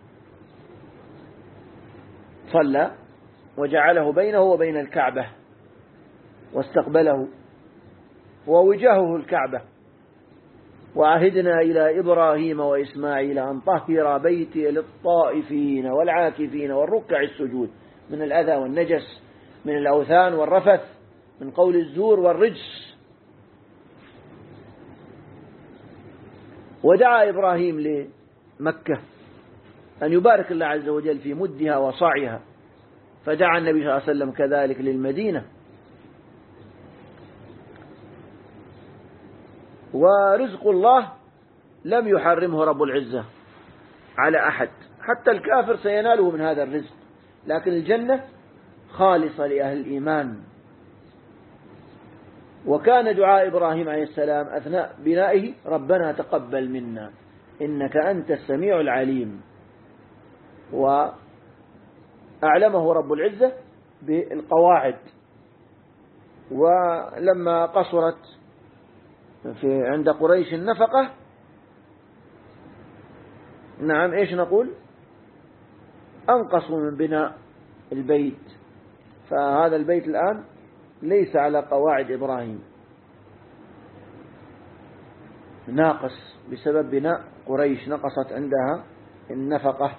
صلى وجعله بينه وبين الكعبة واستقبله ووجهه الكعبة وعهدنا إلى إبراهيم وإسماعيل أن طهر بيتي للطائفين والعاكفين والركع السجود من الأذى والنجس من الأوثان والرفث من قول الزور والرجس. ودعا إبراهيم لمكة أن يبارك الله عز وجل في مدها وصاعها فدعا النبي صلى الله عليه وسلم كذلك للمدينة. ورزق الله لم يحرمه رب العزة على أحد حتى الكافر سيناله من هذا الرزق لكن الجنة خالصة لأهل الإيمان. وكان دعاء إبراهيم عليه السلام أثناء بنائه ربنا تقبل منا إنك أنت السميع العليم وأعلمه رب العزة بالقواعد. ولما قصرت عند قريش النفقة نعم إيش نقول أنقصوا من بناء البيت فهذا البيت الآن ليس على قواعد إبراهيم ناقص بسبب بناء قريش نقصت عندها النفقة.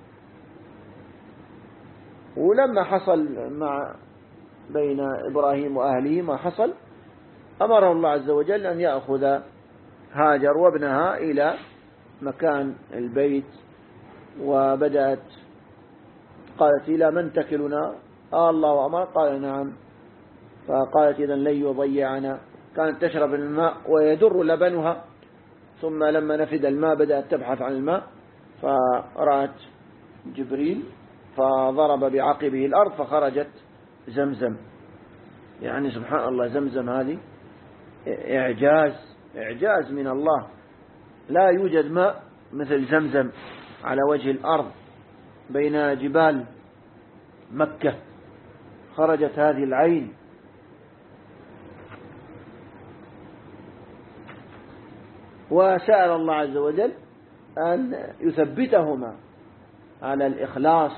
ولما حصل مع بين إبراهيم وأهله ما حصل أمره الله عز وجل أن يأخذ هاجر وابنها إلى مكان البيت وبدأت قالت إلى من تكلنا الله أمر قال نعم فقالت إذن لن يضيعنا. كانت تشرب الماء ويدر لبنها ثم لما نفد الماء بدأت تبحث عن الماء فرأت جبريل فضرب بعقبه الأرض فخرجت زمزم. يعني سبحان الله زمزم هذه إعجاز من الله لا يوجد ماء مثل زمزم على وجه الأرض بين جبال مكة خرجت هذه العين. وسأل الله عز وجل أن يثبتهما على الإخلاص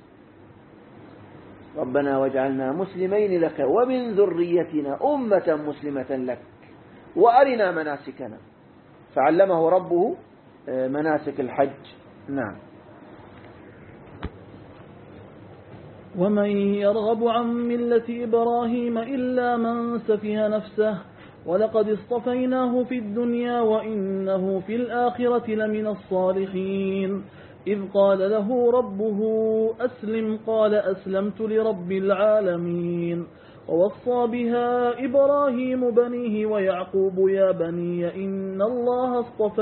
ربنا واجعلنا مسلمين لك ومن ذريتنا أمة مسلمة لك وأرنا مناسكنا فعلمه ربه مناسك الحج. نعم. ومن يرغب عن ملة إبراهيم إلا من سفه نفسه ولقد اصطفيناه في الدنيا وإنه في الآخرة لمن الصالحين إذ قال له ربه أسلم قال أسلمت لرب العالمين ووصى بها إبراهيم بنيه ويعقوب يا بني إن الله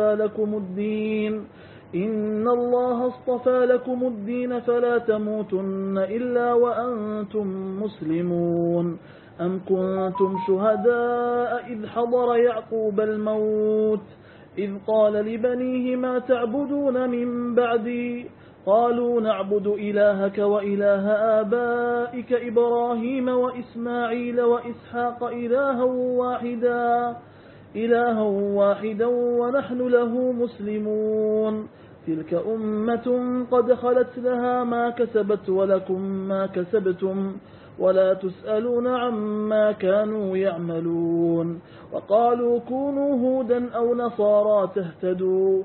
اصطفى لكم الدين فلا تموتن إلا وأنتم مسلمون أم كنتم شهداء إذ حضر يعقوب الموت إذ قال لبنيه ما تعبدون من بعدي قالوا نعبد إلهك وإله آبائك إبراهيم وإسماعيل وإسحاق إلها واحدا ونحن له مسلمون تلك أمة قد خلت لها ما كسبت ولكم ما كسبتم ولا تسألون عما كانوا يعملون وقالوا كونوا هودا أو نصارى تهتدوا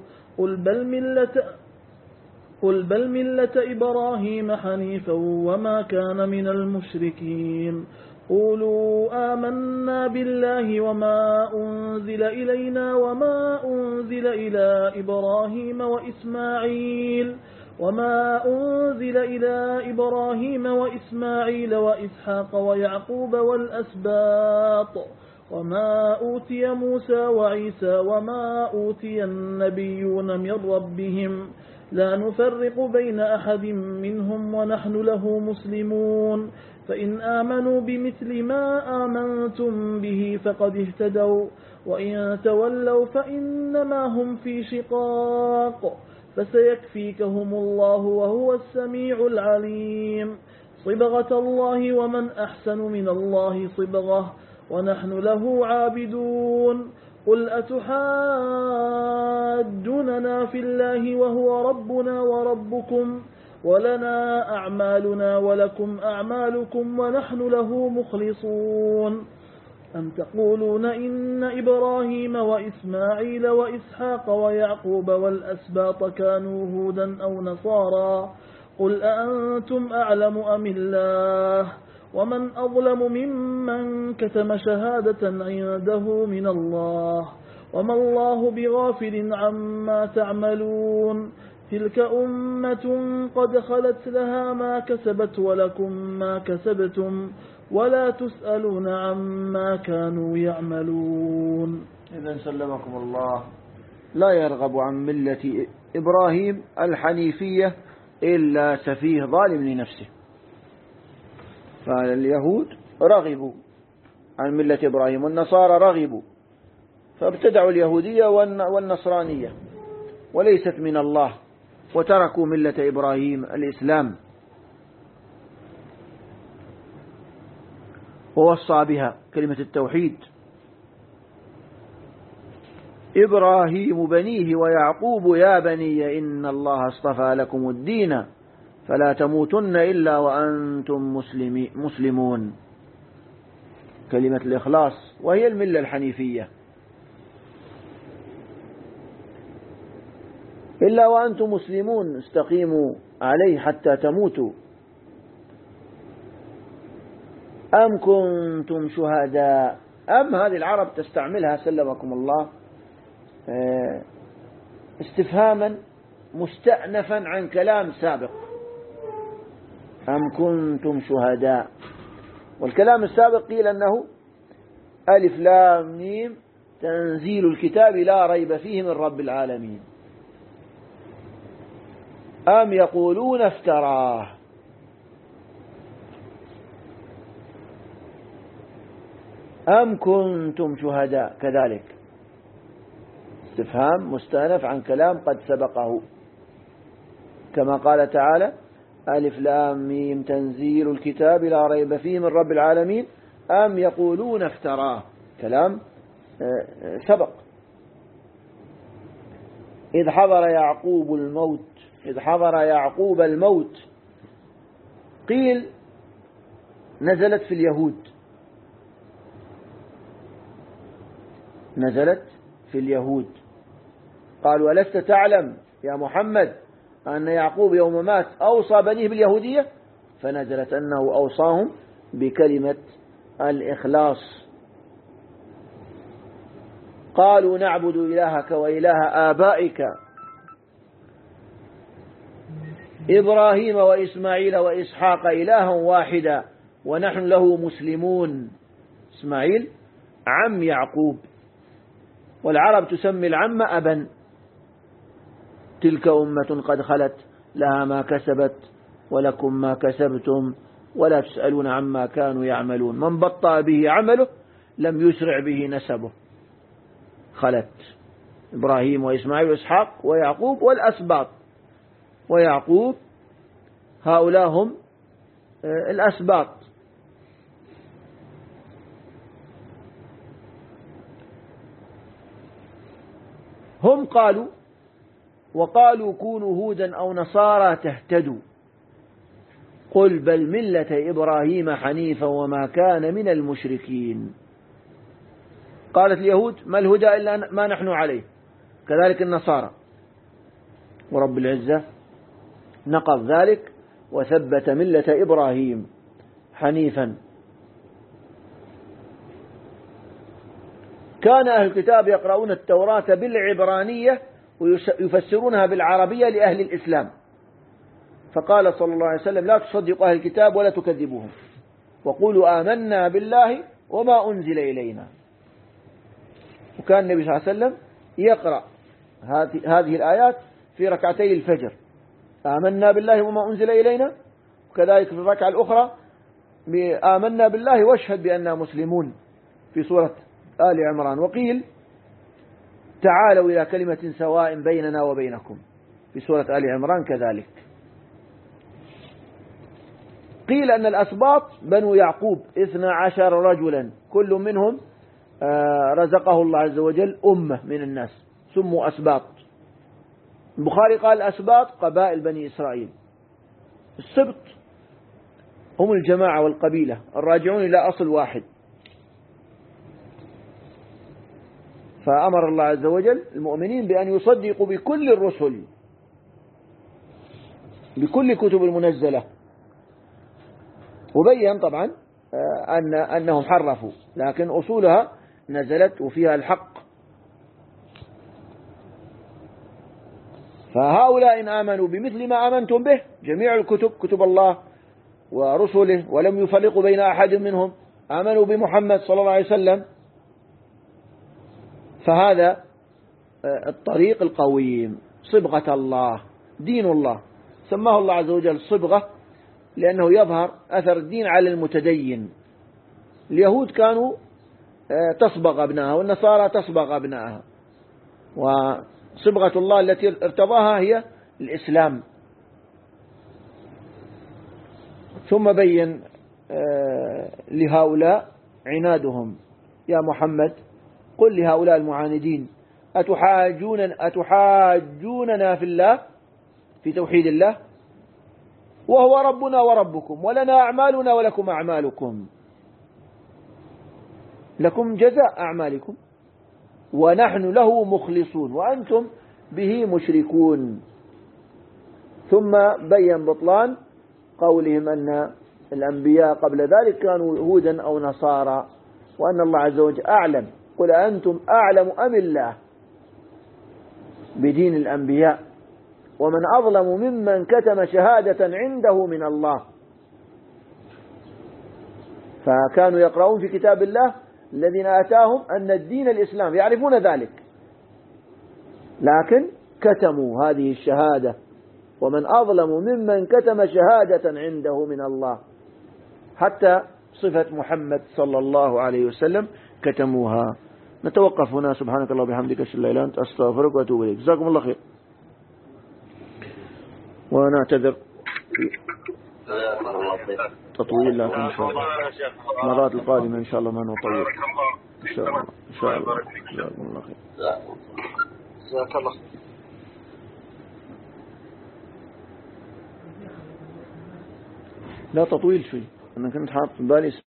قل بل ملة إبراهيم حنيفا وما كان من المشركين قولوا آمنا بالله وما أنزل إلينا وما أنزل إلى إبراهيم وإسماعيل وإسحاق ويعقوب والأسباط وما أوتي موسى وعيسى وما أوتي النبيون من ربهم لا نفرق بين أحد منهم ونحن له مسلمون فإن آمنوا بمثل ما آمنتم به فقد اهتدوا وإن تولوا فإنما هم في شقاق فسيكفيكهم الله وهو السميع العليم صبغة الله ومن أحسن من الله صبغة ونحن له عابدون قل أتحاجوننا في الله وهو ربنا وربكم ولنا أعمالنا ولكم أعمالكم ونحن له مخلصون أم تقولون إن إبراهيم وإسماعيل وإسحاق ويعقوب والأسباط كانوا هودا أو نصارى قل أأنتم أعلم أم الله ومن أظلم ممن كتم شهادة عنده من الله وما الله بغافل عما تعملون تلك أمة قد خلت لها ما كسبت ولكم ما كسبتم ولا تسألون عما كانوا يعملون. إذن سلمكم الله لا يرغب عن ملة إبراهيم الحنيفية إلا سفيه ظالم لنفسه. فاليهود رغبوا عن ملة إبراهيم والنصارى رغبوا فابتدعوا اليهودية والنصرانية وليست من الله وتركوا ملة إبراهيم الإسلام ووصى بها كلمة التوحيد إبراهيم بنيه ويعقوب يا بني إن الله اصطفى لكم الدين فلا تموتن إلا وأنتم مسلمون كلمة الإخلاص وهي الملة الحنيفية إلا وأنتم مسلمون استقيموا عليه حتى تموتوا أم كنتم شهداء أم هذه العرب تستعملها سلمكم الله استفهاما مستأنفا عن كلام سابق أم كنتم شهداء والكلام السابق قيل أنه ألف لام ميم تنزيل الكتاب لا ريب فيه من رب العالمين أم يقولون افتراه أم كنتم شهداء كذلك استفهام مستأنف عن كلام قد سبقه كما قال تعالى ألف لام ميم تنزيل الكتاب لا ريب فيه من رب العالمين أم يقولون افتراه كلام سبق إذ حضر يعقوب الموت قيل نزلت في اليهود قالوا ألست تعلم يا محمد أن يعقوب يوم مات أوصى بنيه باليهودية فنزلت أنه أوصاهم بكلمة الإخلاص. قالوا نعبد إلهك وإله آبائك إبراهيم وإسماعيل وإسحاق إلها واحدا ونحن له مسلمون. إسماعيل عم يعقوب، والعرب تسمي العم أبا. تلك أمة قد خلت لها ما كسبت ولكم ما كسبتم ولا تسألون عما كانوا يعملون. من بطأ به عمله لم يسرع به نسبه. خلت إبراهيم وإسماعيل وإسحاق ويعقوب والأسباط، ويعقوب هؤلاء هم الأسباط. هم قالوا وقالوا كونوا هودا أو نصارى تهتدوا قل بل ملة إبراهيم حنيفا وما كان من المشركين. قالت اليهود ما الهدى إلا ما نحن عليه، كذلك النصارى. ورب العزة نقض ذلك وثبت ملة إبراهيم حنيفا. كان أهل الكتاب يقرؤون التوراة بالعبرانية ويفسرونها بالعربية لأهل الإسلام، فقال صلى الله عليه وسلم لا تصدقوا أهل الكتاب ولا تكذبوهم وقولوا آمنا بالله وما أنزل إلينا. وكان النبي صلى الله عليه وسلم يقرأ هذه الآيات في ركعتي الفجر، آمنا بالله وما أنزل إلينا، وكذلك في الركعة الأخرى آمنا بالله واشهد بأننا مسلمون في سورة آل عمران. وقيل تعالوا إلى كلمة سواء بيننا وبينكم في سورة آل عمران كذلك. قيل أن الأسباط بنو يعقوب 12 رجلا كل منهم رزقه الله عز وجل أمة من الناس سموا أسباط. البخاري قال الأسباط قبائل بني إسرائيل. السبط هم الجماعة والقبيلة الراجعون إلى أصل واحد. فأمر الله عز وجل المؤمنين بأن يصدقوا بكل الرسل بكل كتب المنزلة، وبين طبعا أنهم حرفوا لكن أصولها نزلت وفيها الحق. فهؤلاء إن آمنوا بمثل ما آمنتم به جميع الكتب كتب الله ورسله ولم يفرقوا بين أحد منهم، آمنوا بمحمد صلى الله عليه وسلم، فهذا الطريق القويم صبغة الله دين الله. سماه الله عز وجل صبغة لأنه يظهر أثر الدين على المتدين. اليهود كانوا تصبغ أبنائها والنصارى تصبغ أبنائها، وصبغة الله التي ارتضاها هي الإسلام. ثم بين لهؤلاء عنادهم يا محمد قل لهؤلاء المعاندين أتحاجوننا في الله في توحيد الله وهو ربنا وربكم ولنا أعمالنا ولكم أعمالكم، لكم جزاء أعمالكم ونحن له مخلصون وأنتم به مشركون. ثم بين بطلان قولهم أن الأنبياء قبل ذلك كانوا يهودا أو نصارى، وأن الله عز وجل أعلم قل أنتم أعلم أم الله بدين الأنبياء ومن أظلم ممن كتم شهادة عنده من الله. فكانوا يقرؤون في كتاب الله الذين آتاهم أن الدين الإسلام يعرفون ذلك لكن كتموا هذه الشهادة، ومن أظلم ممن كتم شهادة عنده من الله، حتى صفة محمد صلى الله عليه وسلم كتموها. نتوقف هنا. سبحانك الله وبحمدك أشهد أن لا إله إلا أنت أستغفرك وأتوب إليك. جزاكم الله خير. ونعتذر تطويل لكن إن شاء الله المرات القادمة إن شاء الله ما نطول إن شاء الله. إن شاء الله. جزاكم الله خير. جزاك الله. لا تطويل شوي، أنا كنت حاط في بالي